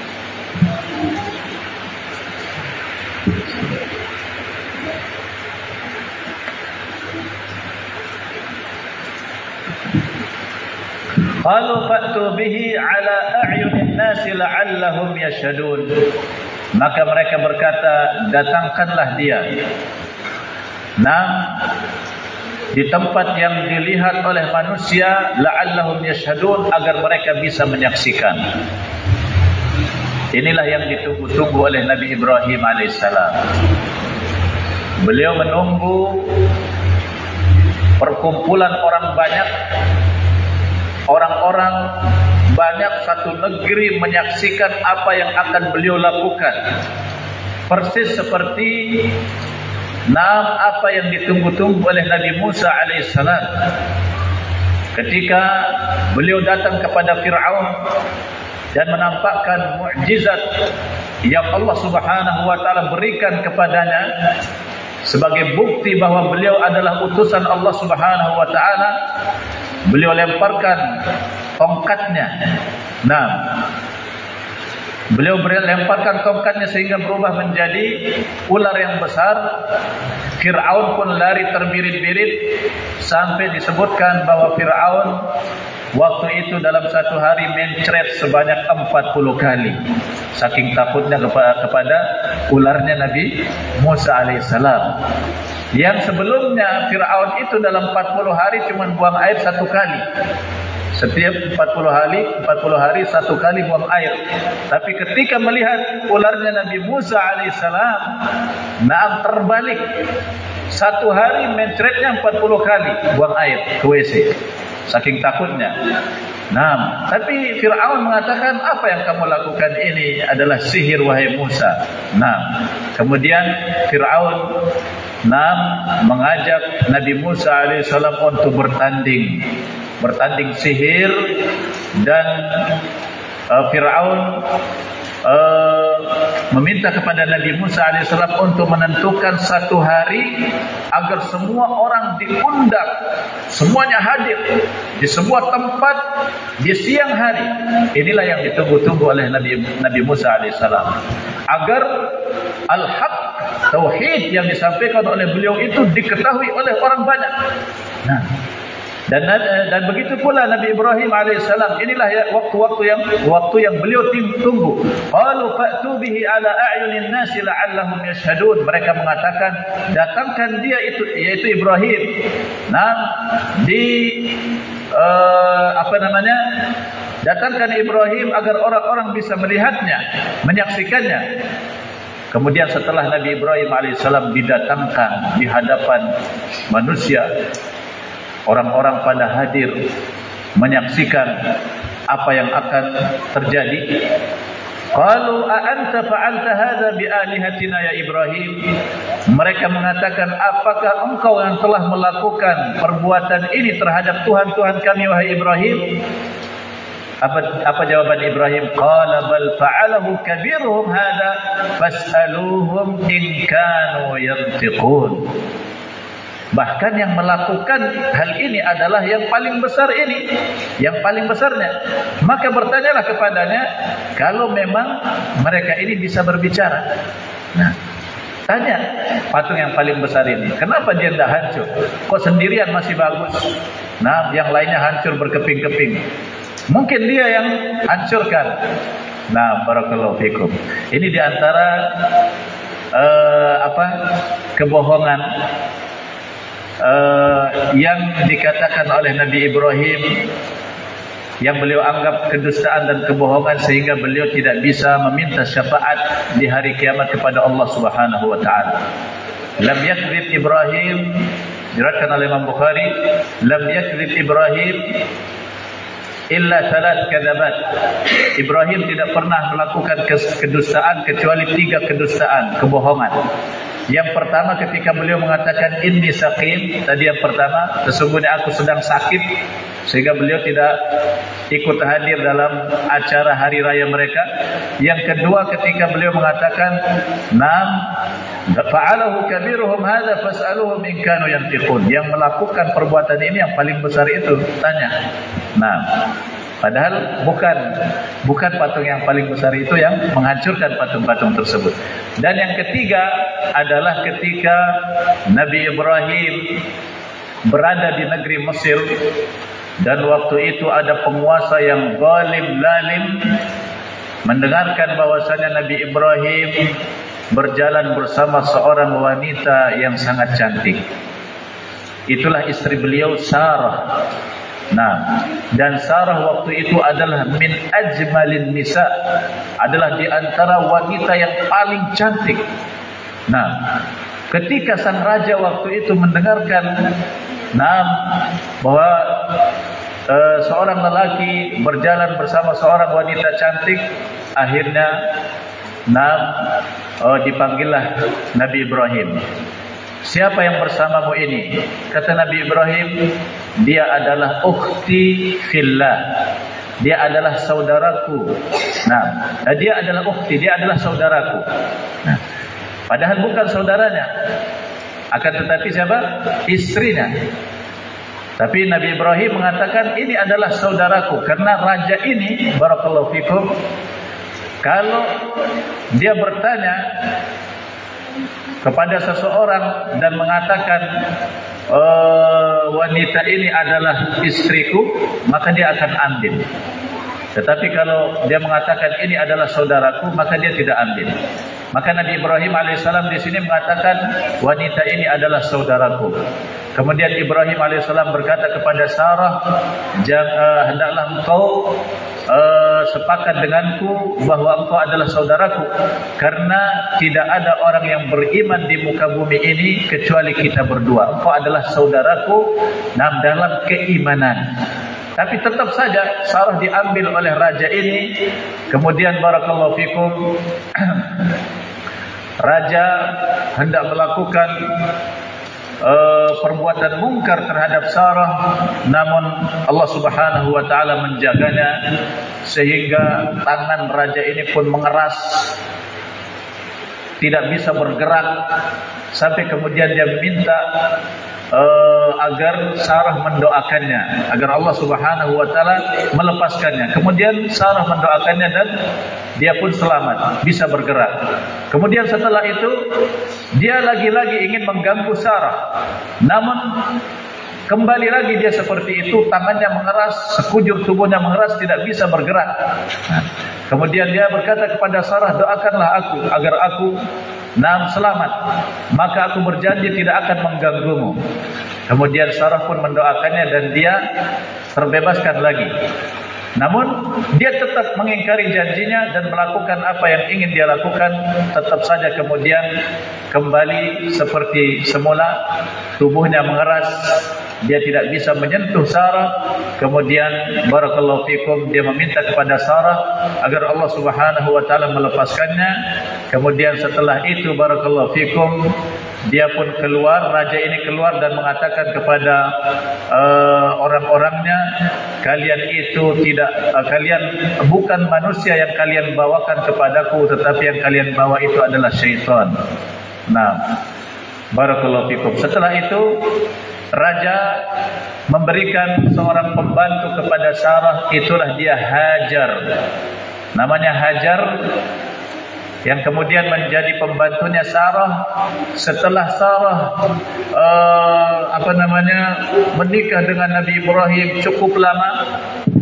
Qalu fa'tu bihi ala a'yunin nasi la'allahum yashhadun. Maka mereka berkata, datangkanlah dia. Nah, di tempat yang dilihat oleh manusia, la'allahum yashhadun, agar mereka bisa menyaksikan. Inilah yang ditunggu-tunggu oleh Nabi Ibrahim alaihissalam. Beliau menunggu perkumpulan orang banyak, orang-orang banyak satu negeri menyaksikan apa yang akan beliau lakukan. Persis seperti nam apa yang ditunggu-tunggu oleh Nabi Musa alaihissalam. Ketika beliau datang kepada Fir'aun dan menampakkan mukjizat yang Allah Subhanahu wa taala berikan kepadanya sebagai bukti bahwa beliau adalah utusan Allah Subhanahu wa taala, beliau lemparkan tongkatnya. Nah, Beliau lemparkan tongkatnya sehingga berubah menjadi ular yang besar. Fir'aun pun lari terbirit-birit, sampai disebutkan bahwa Fir'aun waktu itu dalam satu hari mencret sebanyak empat puluh kali, saking takutnya kepada ularnya Nabi Musa alaihissalam. Yang sebelumnya Fir'aun itu dalam empat puluh hari cuma buang air satu kali. Setiap empat puluh hari, empat puluh hari satu kali buang air. Tapi ketika melihat ularnya Nabi Musa alaihissalam, naam terbalik. Satu hari mencretnya empat puluh kali buang air ke W C. Saking takutnya. Nah, tapi Fir'aun mengatakan, apa yang kamu lakukan ini adalah sihir wahai Musa. Nah, kemudian Fir'aun nah, mengajak Nabi Musa alaihissalam untuk bertanding. Bertanding sihir. Dan uh, Fir'aun uh, meminta kepada Nabi Musa alaihissalam untuk menentukan satu hari agar semua orang diundang, semuanya hadir di sebuah tempat di siang hari. Inilah yang ditunggu-tunggu oleh Nabi Nabi Musa alaihissalam, agar al-haq, tauhid yang disampaikan oleh beliau itu diketahui oleh orang banyak. Nah, Dan, dan begitu pula Nabi Ibrahim alaihissalam. Inilah ya, waktu-waktu yang waktu yang beliau tunggu. Qalu fa'tu bihi ala a'yunin nasi la'allahum yashhadun. Mereka mengatakan, datangkan dia itu, yaitu Ibrahim. Nah, di uh, apa namanya? Datangkan Ibrahim agar orang-orang bisa melihatnya, menyaksikannya. Kemudian setelah Nabi Ibrahim alaihissalam didatangkan di hadapan manusia, orang-orang pada hadir menyaksikan apa yang akan terjadi. Qalu a anta fa'alta hadza bi alihatina ya Ibrahim. Mereka mengatakan, apakah engkau yang telah melakukan perbuatan ini terhadap Tuhan-Tuhan kami wahai Ibrahim? Apa apa jawaban Ibrahim? Qala bal fa'alahu kabiruhum hadza fas'aluhum in kanu yantiqun. Bahkan yang melakukan hal ini adalah yang paling besar ini, yang paling besarnya. Maka bertanyalah kepadanya kalau memang mereka ini bisa berbicara. Nah, tanya patung yang paling besar ini, kenapa dia tidak hancur? Kok sendirian masih bagus? Nah, yang lainnya hancur berkeping-keping. Mungkin dia yang hancurkan. Nah, barakallahu fikum. Ini diantara uh, apa kebohongan Uh, yang dikatakan oleh Nabi Ibrahim, yang beliau anggap kedustaan dan kebohongan, sehingga beliau tidak bisa meminta syafaat di hari kiamat kepada Allah Subhanahu wa taala. Lam yakdzib Ibrahim, diriwayatkan oleh Imam Bukhari, lam yakdzib Ibrahim illa thalath kadzabat. Ibrahim tidak pernah melakukan kedustaan kecuali tiga kedustaan, kebohongan. Yang pertama ketika beliau mengatakan inni saqim, tadi yang pertama, sesungguhnya aku sedang sakit, sehingga beliau tidak ikut hadir dalam acara hari raya mereka. Yang kedua ketika beliau mengatakan nam fa'alahu kabiruhum hadza fas'aluhum in kanu yantiqun. Yang melakukan perbuatan ini yang paling besar itu, tanya. Nah, padahal bukan bukan patung yang paling besar itu yang menghancurkan patung-patung tersebut. Dan yang ketiga adalah ketika Nabi Ibrahim berada di negeri Mesir, dan waktu itu ada penguasa yang zalim lalim, mendengarkan bahwasanya Nabi Ibrahim berjalan bersama seorang wanita yang sangat cantik. Itulah istri beliau, Sarah. Nah, dan Sarah waktu itu adalah min ajmalin nisa, adalah di antara wanita yang paling cantik. Nah, ketika sang raja waktu itu mendengarkan nah bahwa uh, seorang lelaki berjalan bersama seorang wanita cantik, akhirnya nah uh, dipanggillah Nabi Ibrahim. Siapa yang bersamamu ini? Kata Nabi Ibrahim, dia adalah ukhti fillah. Dia adalah saudaraku. Nah, dia adalah ukhti, dia adalah saudaraku. Nah, padahal bukan saudaranya. Akan tetapi siapa? Istrinya. Tapi Nabi Ibrahim mengatakan ini adalah saudaraku, karena raja ini, barakallahu fikum, Kalau dia bertanya kepada seseorang dan mengatakan e, wanita ini adalah istriku, maka dia akan ambil. Tetapi kalau dia mengatakan ini adalah saudaraku, maka dia tidak ambil. Maka Nabi Ibrahim alaihissalam di sini mengatakan wanita ini adalah saudaraku. Kemudian Ibrahim alaihissalam berkata kepada Sarah, uh, hendaklah engkau uh, sepakat denganku bahwa engkau adalah saudaraku, karena tidak ada orang yang beriman di muka bumi ini kecuali kita berdua. Engkau adalah saudaraku dalam keimanan. Tapi tetap saja Sarah diambil oleh raja ini. Kemudian barakallahu fikum, raja hendak melakukan uh, perbuatan mungkar terhadap Sarah, namun Allah Subhanahu wa taala menjaganya sehingga tangan raja ini pun mengeras, tidak bisa bergerak, sampai kemudian dia meminta Uh, agar Sarah mendoakannya, agar Allah Subhanahu wa taala melepaskannya. Kemudian Sarah mendoakannya dan dia pun selamat, bisa bergerak. Kemudian setelah itu dia lagi-lagi ingin mengganggu Sarah, namun kembali lagi dia seperti itu, tangannya mengeras, sekujur tubuhnya mengeras, tidak bisa bergerak. Nah, kemudian dia berkata kepada Sarah, doakanlah aku agar aku nam selamat, maka aku berjanji tidak akan mengganggumu. Kemudian Sarah pun mendoakannya dan dia terbebaskan lagi. Namun dia tetap mengingkari janjinya dan melakukan apa yang ingin dia lakukan. Tetap saja kemudian kembali seperti semula, tubuhnya mengeras, dia tidak bisa menyentuh Sarah. Kemudian barakallahu fikum, dia meminta kepada Sarah agar Allah Subhanahu wa taala melepaskannya. Kemudian setelah itu barakallahu fikum, dia pun keluar, raja ini keluar dan mengatakan kepada uh, orang-orangnya, kalian itu tidak uh, kalian bukan manusia yang kalian bawakan kepadaku, tetapi yang kalian bawa itu adalah syaitan. Nah, barakallahu fikum. Setelah itu raja memberikan seorang pembantu kepada Sarah, itulah dia Hajar. Namanya Hajar, yang kemudian menjadi pembantunya Sarah setelah Sarah uh, apa namanya menikah dengan Nabi Ibrahim cukup lama,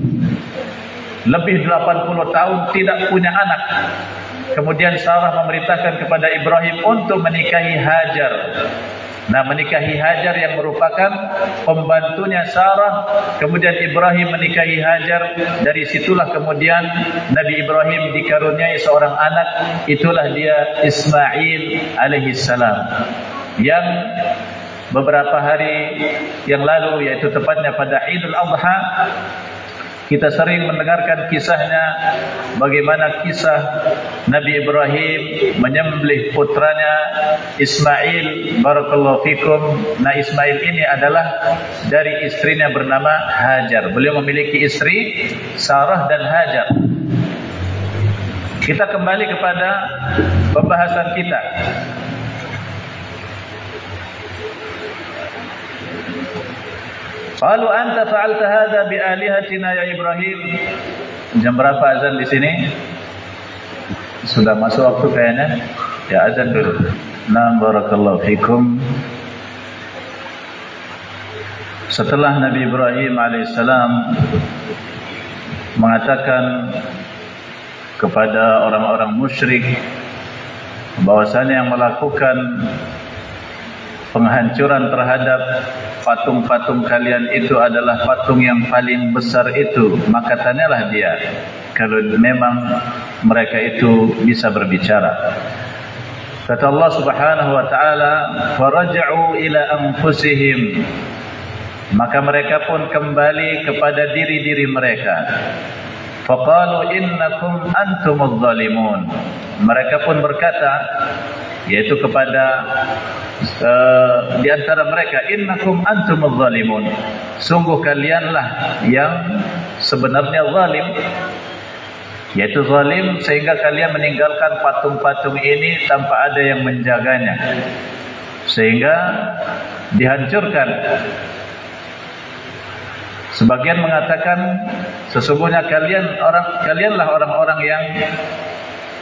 lebih delapan puluh tahun tidak punya anak. Kemudian Sarah memerintahkan kepada Ibrahim untuk menikahi Hajar. Nah, menikahi Hajar yang merupakan pembantunya Sarah. Kemudian Ibrahim menikahi Hajar. Dari situlah kemudian Nabi Ibrahim dikaruniai seorang anak. Itulah dia Ismail alaihissalam, yang beberapa hari yang lalu, yaitu tepatnya pada Idul Adha, kita sering mendengarkan kisahnya, bagaimana kisah Nabi Ibrahim menyembelih putranya Ismail, barakallahu fikum. Nah, Ismail ini adalah dari istrinya bernama Hajar. Beliau memiliki istri Sarah dan Hajar. Kita kembali kepada pembahasan kita. Qalu anta fa'alta hadha bi alihatina ya Ibrahim. Jam berapa azan di sini? Sudah masuk waktu kayaknya. Ya, azan dulu. Nah, barakallahu fikum. Setelah Nabi Ibrahim alaihissalam mengatakan kepada orang-orang musyrik bahwasanya yang melakukan penghancuran terhadap patung-patung kalian itu adalah patung yang paling besar itu, maka tanyalah dia kalau memang mereka itu bisa berbicara. Kata Allah Subhanahu wa taala, faraja'u ila anfusihim, maka mereka pun kembali kepada diri-diri mereka. Faqalu innakum antumudz zalimun, mereka pun berkata, yaitu kepada uh, di antara mereka, innakum antumudz zalimun, sungguh kalianlah yang sebenarnya zalim, yaitu zalim sehingga kalian meninggalkan patung-patung ini tanpa ada yang menjaganya sehingga dihancurkan. Sebagian mengatakan sesungguhnya kalian orang kalianlah orang-orang yang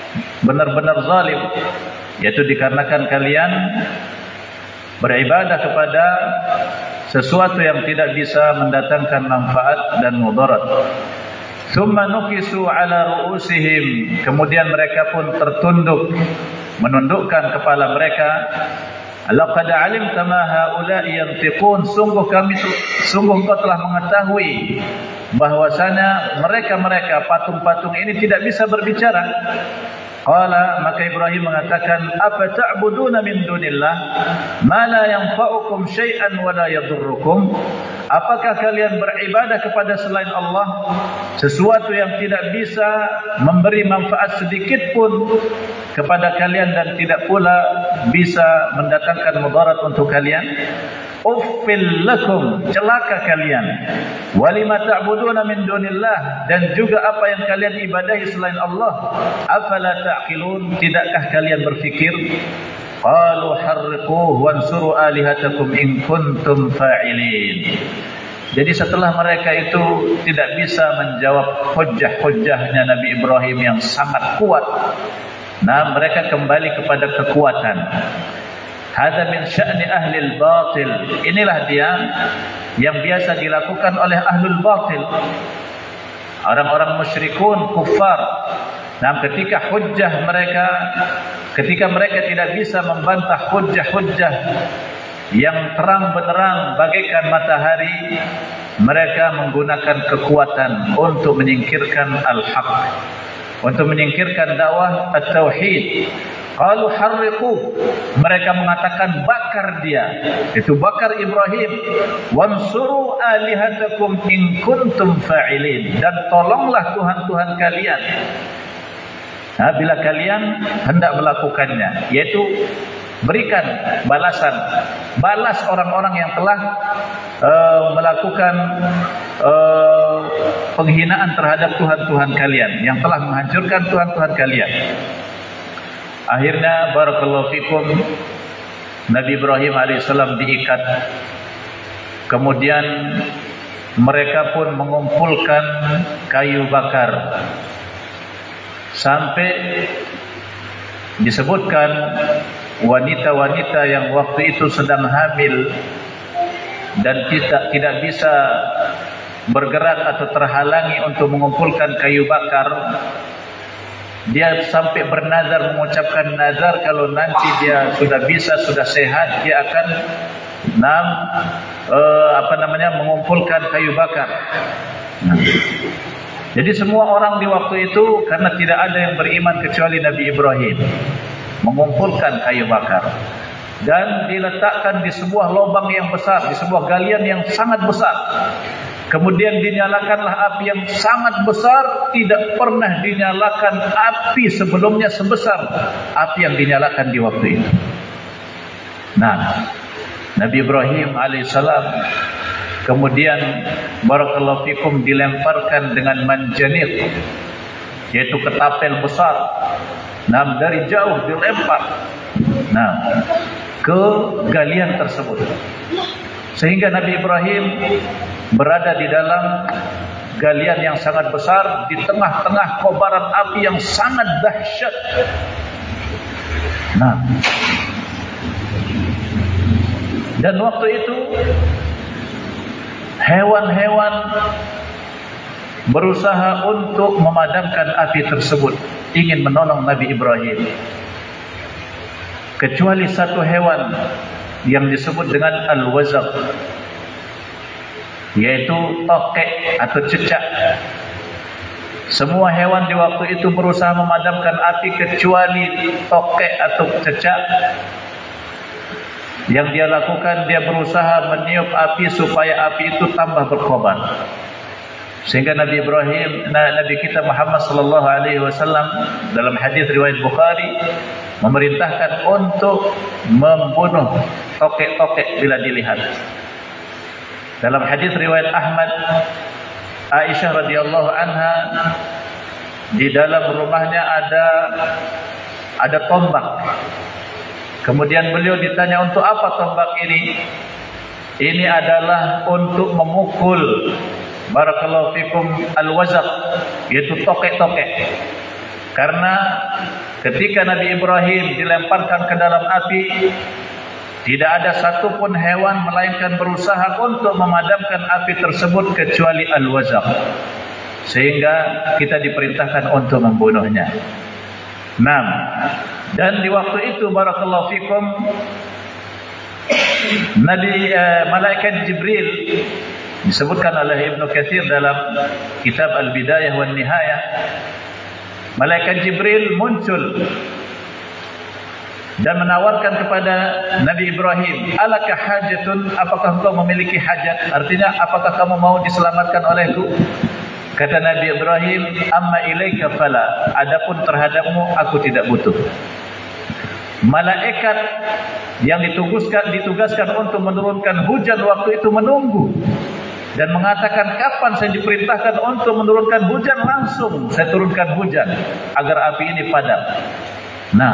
benar-benar zalim, yaitu dikarenakan kalian beribadah kepada sesuatu yang tidak bisa mendatangkan manfaat dan mudarat. Tsumma nukisu ala ru'usihim, kemudian mereka pun tertunduk, menundukkan kepala mereka. Laqad alimta ma haula'i yantiqun, sungguh kami sungguh kau telah mengetahui bahwasanya mereka-mereka patung-patung ini tidak bisa berbicara. Qala, maka Ibrahim mengatakan, apa ta'buduna min dunillah ma la yanfa'ukum syai'an wa la yadurrukum? Apakah kalian beribadah kepada selain Allah sesuatu yang tidak bisa memberi manfaat sedikit pun kepada kalian dan tidak pula bisa mendatangkan mudarat untuk kalian? Uffil lakum, celaka kalian. Walima ta'buduna min dunillah, dan juga apa yang kalian ibadahi selain Allah. Afala ta'qilun, tidakkah kalian berfikir? Qalu harriquhu wansuru alihatakum in kuntum fa'ilin. Jadi setelah mereka itu tidak bisa menjawab hujjah-hujjahnya Nabi Ibrahim yang sangat kuat, nah mereka kembali kepada kekuatan. Hada min sya'ni ahlil batil, inilah dia yang biasa dilakukan oleh ahlul batil, orang-orang musyrikun, kufar. Nah, ketika hujjah mereka, ketika mereka tidak bisa membantah hujjah-hujjah yang terang benderang bagaikan matahari, mereka menggunakan kekuatan untuk menyingkirkan al-haq, untuk menyingkirkan dakwah at-tauhid. Qalu harriqu, mereka mengatakan bakar dia, itu bakar Ibrahim. Wansuru alihatakum in kuntum fa'ilin, dan tolonglah Tuhan-Tuhan kalian nah, bila kalian hendak melakukannya, yaitu berikan balasan, balas orang-orang yang telah uh, melakukan uh, penghinaan terhadap Tuhan-Tuhan kalian, yang telah menghancurkan Tuhan-Tuhan kalian. Akhirnya barakallahu fikum, Nabi Ibrahim alaihissalam diikat. Kemudian mereka pun mengumpulkan kayu bakar, sampai disebutkan wanita-wanita yang waktu itu sedang hamil dan tidak tidak bisa bergerak atau terhalangi untuk mengumpulkan kayu bakar, dia sampai bernazar, mengucapkan nazar kalau nanti dia sudah bisa, sudah sehat, dia akan nam, uh, apa namanya mengumpulkan kayu bakar. Nah, jadi semua orang di waktu itu, karena tidak ada yang beriman kecuali Nabi Ibrahim, mengumpulkan kayu bakar dan diletakkan di sebuah lubang yang besar, di sebuah galian yang sangat besar. Kemudian dinyalakanlah api yang sangat besar, tidak pernah dinyalakan api sebelumnya sebesar api yang dinyalakan di waktu itu. Nah, Nabi Ibrahim alaihissalam kemudian barakallahu fikum dilemparkan dengan manjanir, yaitu ketapel besar. Nah, dari jauh dilempar nah ke galian tersebut, sehingga Nabi Ibrahim berada di dalam galian yang sangat besar, di tengah-tengah kobaran api yang sangat dahsyat. Nah, dan waktu itu hewan-hewan berusaha untuk memadamkan api tersebut, ingin menolong Nabi Ibrahim, kecuali satu hewan yang disebut dengan al-wazaq, yaitu tokek atau cecak. Semua hewan di waktu itu berusaha memadamkan api kecuali tokek atau cecak. Yang dia lakukan, dia berusaha meniup api supaya api itu tambah berkobar. Sehingga Nabi Ibrahim, Nabi kita Muhammad sallallahu alaihi wasallam dalam hadis riwayat Bukhari memerintahkan untuk membunuh tokek-tokek bila dilihat. Dalam hadis riwayat Ahmad, Aisyah radhiyallahu anha, di dalam rumahnya ada ada tombak. Kemudian beliau ditanya, untuk apa tombak ini? Ini adalah untuk memukul barakallahu fikum al-wazaq, yaitu tokek-tokek. Karena ketika Nabi Ibrahim dilemparkan ke dalam api, tidak ada satupun hewan melainkan berusaha untuk memadamkan api tersebut kecuali al-wazaq, sehingga kita diperintahkan untuk membunuhnya. Nah, dan di waktu itu barakallahu fikum, Nabi eh, malaikat Jibril disebutkan oleh Ibnu Katsir dalam kitab Al-Bidayah wan Nihayah, malaikat Jibril muncul dan menawarkan kepada Nabi Ibrahim, alaka hajatun, apakah engkau memiliki hajat? Artinya, apakah kamu mau diselamatkan olehku? Kata Nabi Ibrahim, amma ilaika fala, adapun terhadapmu aku tidak butuh. Malaikat yang ditugaskan, ditugaskan untuk menurunkan hujan waktu itu menunggu dan mengatakan, kapan saya diperintahkan untuk menurunkan hujan, langsung saya turunkan hujan agar api ini padam. Nah,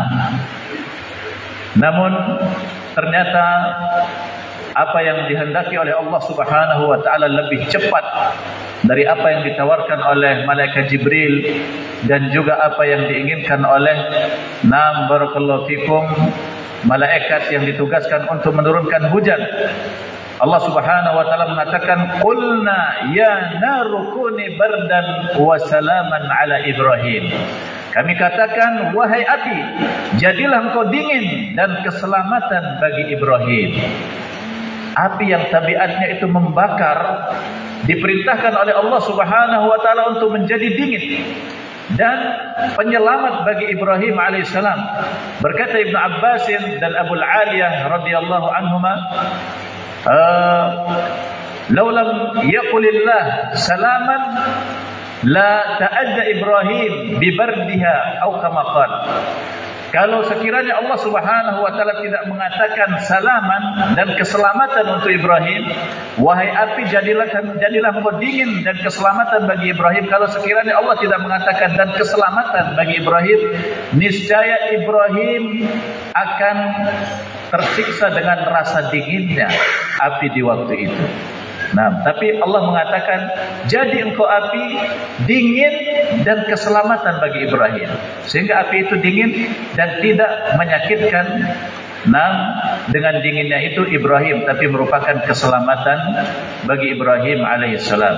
namun ternyata apa yang dihendaki oleh Allah Subhanahu wa taala lebih cepat dari apa yang ditawarkan oleh malaikat Jibril, dan juga apa yang diinginkan oleh nam barakallahu fikum malaikat yang ditugaskan untuk menurunkan hujan. Allah Subhanahu wa taala mengatakan, qulna ya naru kuni bardan wa salaman ala Ibrahim. Kami katakan, wahai api, jadilah engkau dingin dan keselamatan bagi Ibrahim. Api yang tabiatnya itu membakar diperintahkan oleh Allah Subhanahu wa taala untuk menjadi dingin dan penyelamat bagi Ibrahim alaihissalam. Berkata Ibnu Abbas dan Abu Aliyah radhiyallahu anhuma, uh, "Law lam yaqulillah salaman la ta'adda Ibrahim bi bardiha atau kama qala." Kalau sekiranya Allah Subhanahu wa taala tidak mengatakan salaman dan keselamatan untuk Ibrahim, wahai api, jadilah jadilah engkau dingin dan keselamatan bagi Ibrahim. Kalau sekiranya Allah tidak mengatakan dan keselamatan bagi Ibrahim, niscaya Ibrahim akan tersiksa dengan rasa dinginnya api di waktu itu. Nah, tapi Allah mengatakan, jadi engkau api dingin dan keselamatan bagi Ibrahim, sehingga api itu dingin dan tidak menyakitkan. Nah, dengan dinginnya itu Ibrahim, tapi merupakan keselamatan bagi Ibrahim alaihissalam.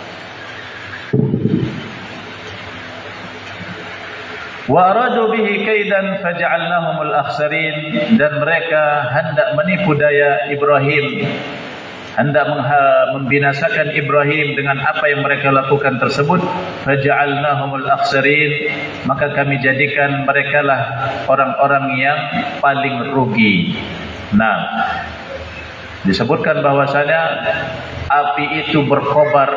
Wa aradu bihi kaidan faja'alnahumul akhsarin, dan mereka hendak menipu daya Ibrahim, hendak membinasakan Ibrahim dengan apa yang mereka lakukan tersebut. Faja'alnahumul akhsarin, maka kami jadikan mereka lah orang-orang yang paling rugi. Nah, disebutkan bahwasanya api itu berkobar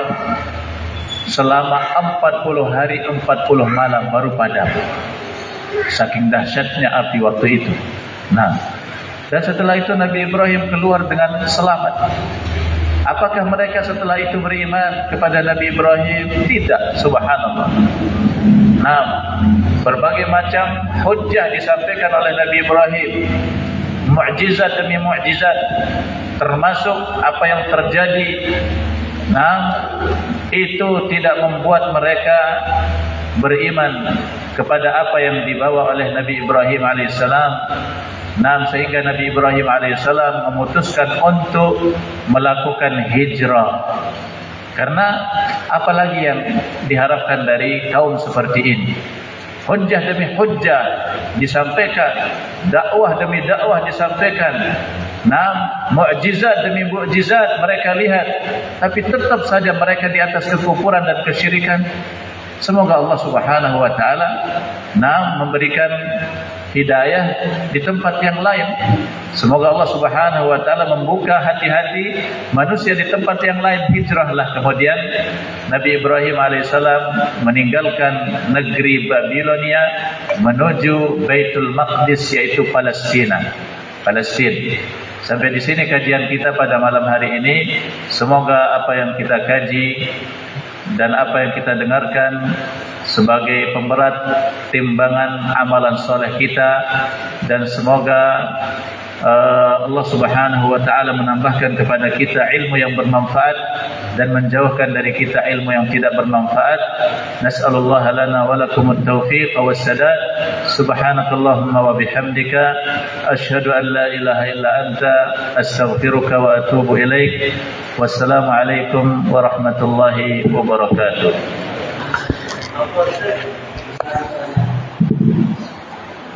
selama empat puluh hari empat puluh malam baru padam, saking dahsyatnya api waktu itu. Nah, dan setelah itu Nabi Ibrahim keluar dengan selamat. Apakah mereka setelah itu beriman kepada Nabi Ibrahim? Tidak, subhanallah. Nah, berbagai macam hujjah disampaikan oleh Nabi Ibrahim, mukjizat demi mukjizat, termasuk apa yang terjadi. Nah, itu tidak membuat mereka beriman kepada apa yang dibawa oleh Nabi Ibrahim alaihissalam. Nah, sehingga Nabi Ibrahim alaihissalam memutuskan untuk melakukan hijrah. Karena apalagi yang diharapkan dari kaum seperti ini? Hujjah demi hujjah disampaikan, dakwah demi dakwah disampaikan. Nah, mukjizat demi mukjizat mereka lihat, tapi tetap saja mereka di atas kekufuran dan kesyirikan. Semoga Allah Subhanahu wa taala nah memberikan hidayah di tempat yang lain. Semoga Allah Subhanahu wa taala membuka hati-hati manusia di tempat yang lain. Hijrahlah kemudian Nabi Ibrahim alaihissalam meninggalkan negeri Babilonia menuju Baitul Maqdis, yaitu Palestina. Palestina. Sampai di sini kajian kita pada malam hari ini. Semoga apa yang kita kaji dan apa yang kita dengarkan sebagai pemberat timbangan amalan soleh kita, dan semoga uh, Allah Subhanahu wa taala menambahkan kepada kita ilmu yang bermanfaat dan menjauhkan dari kita ilmu yang tidak bermanfaat. Nas'alullah lana wa lakumut taufiq was sadad. Subhanakallahumma wa bihamdika asyhadu an la ilaha illa anta astaghfiruka wa atubu ilaik. Wassalamu alaikum warahmatullahi wabarakatuh.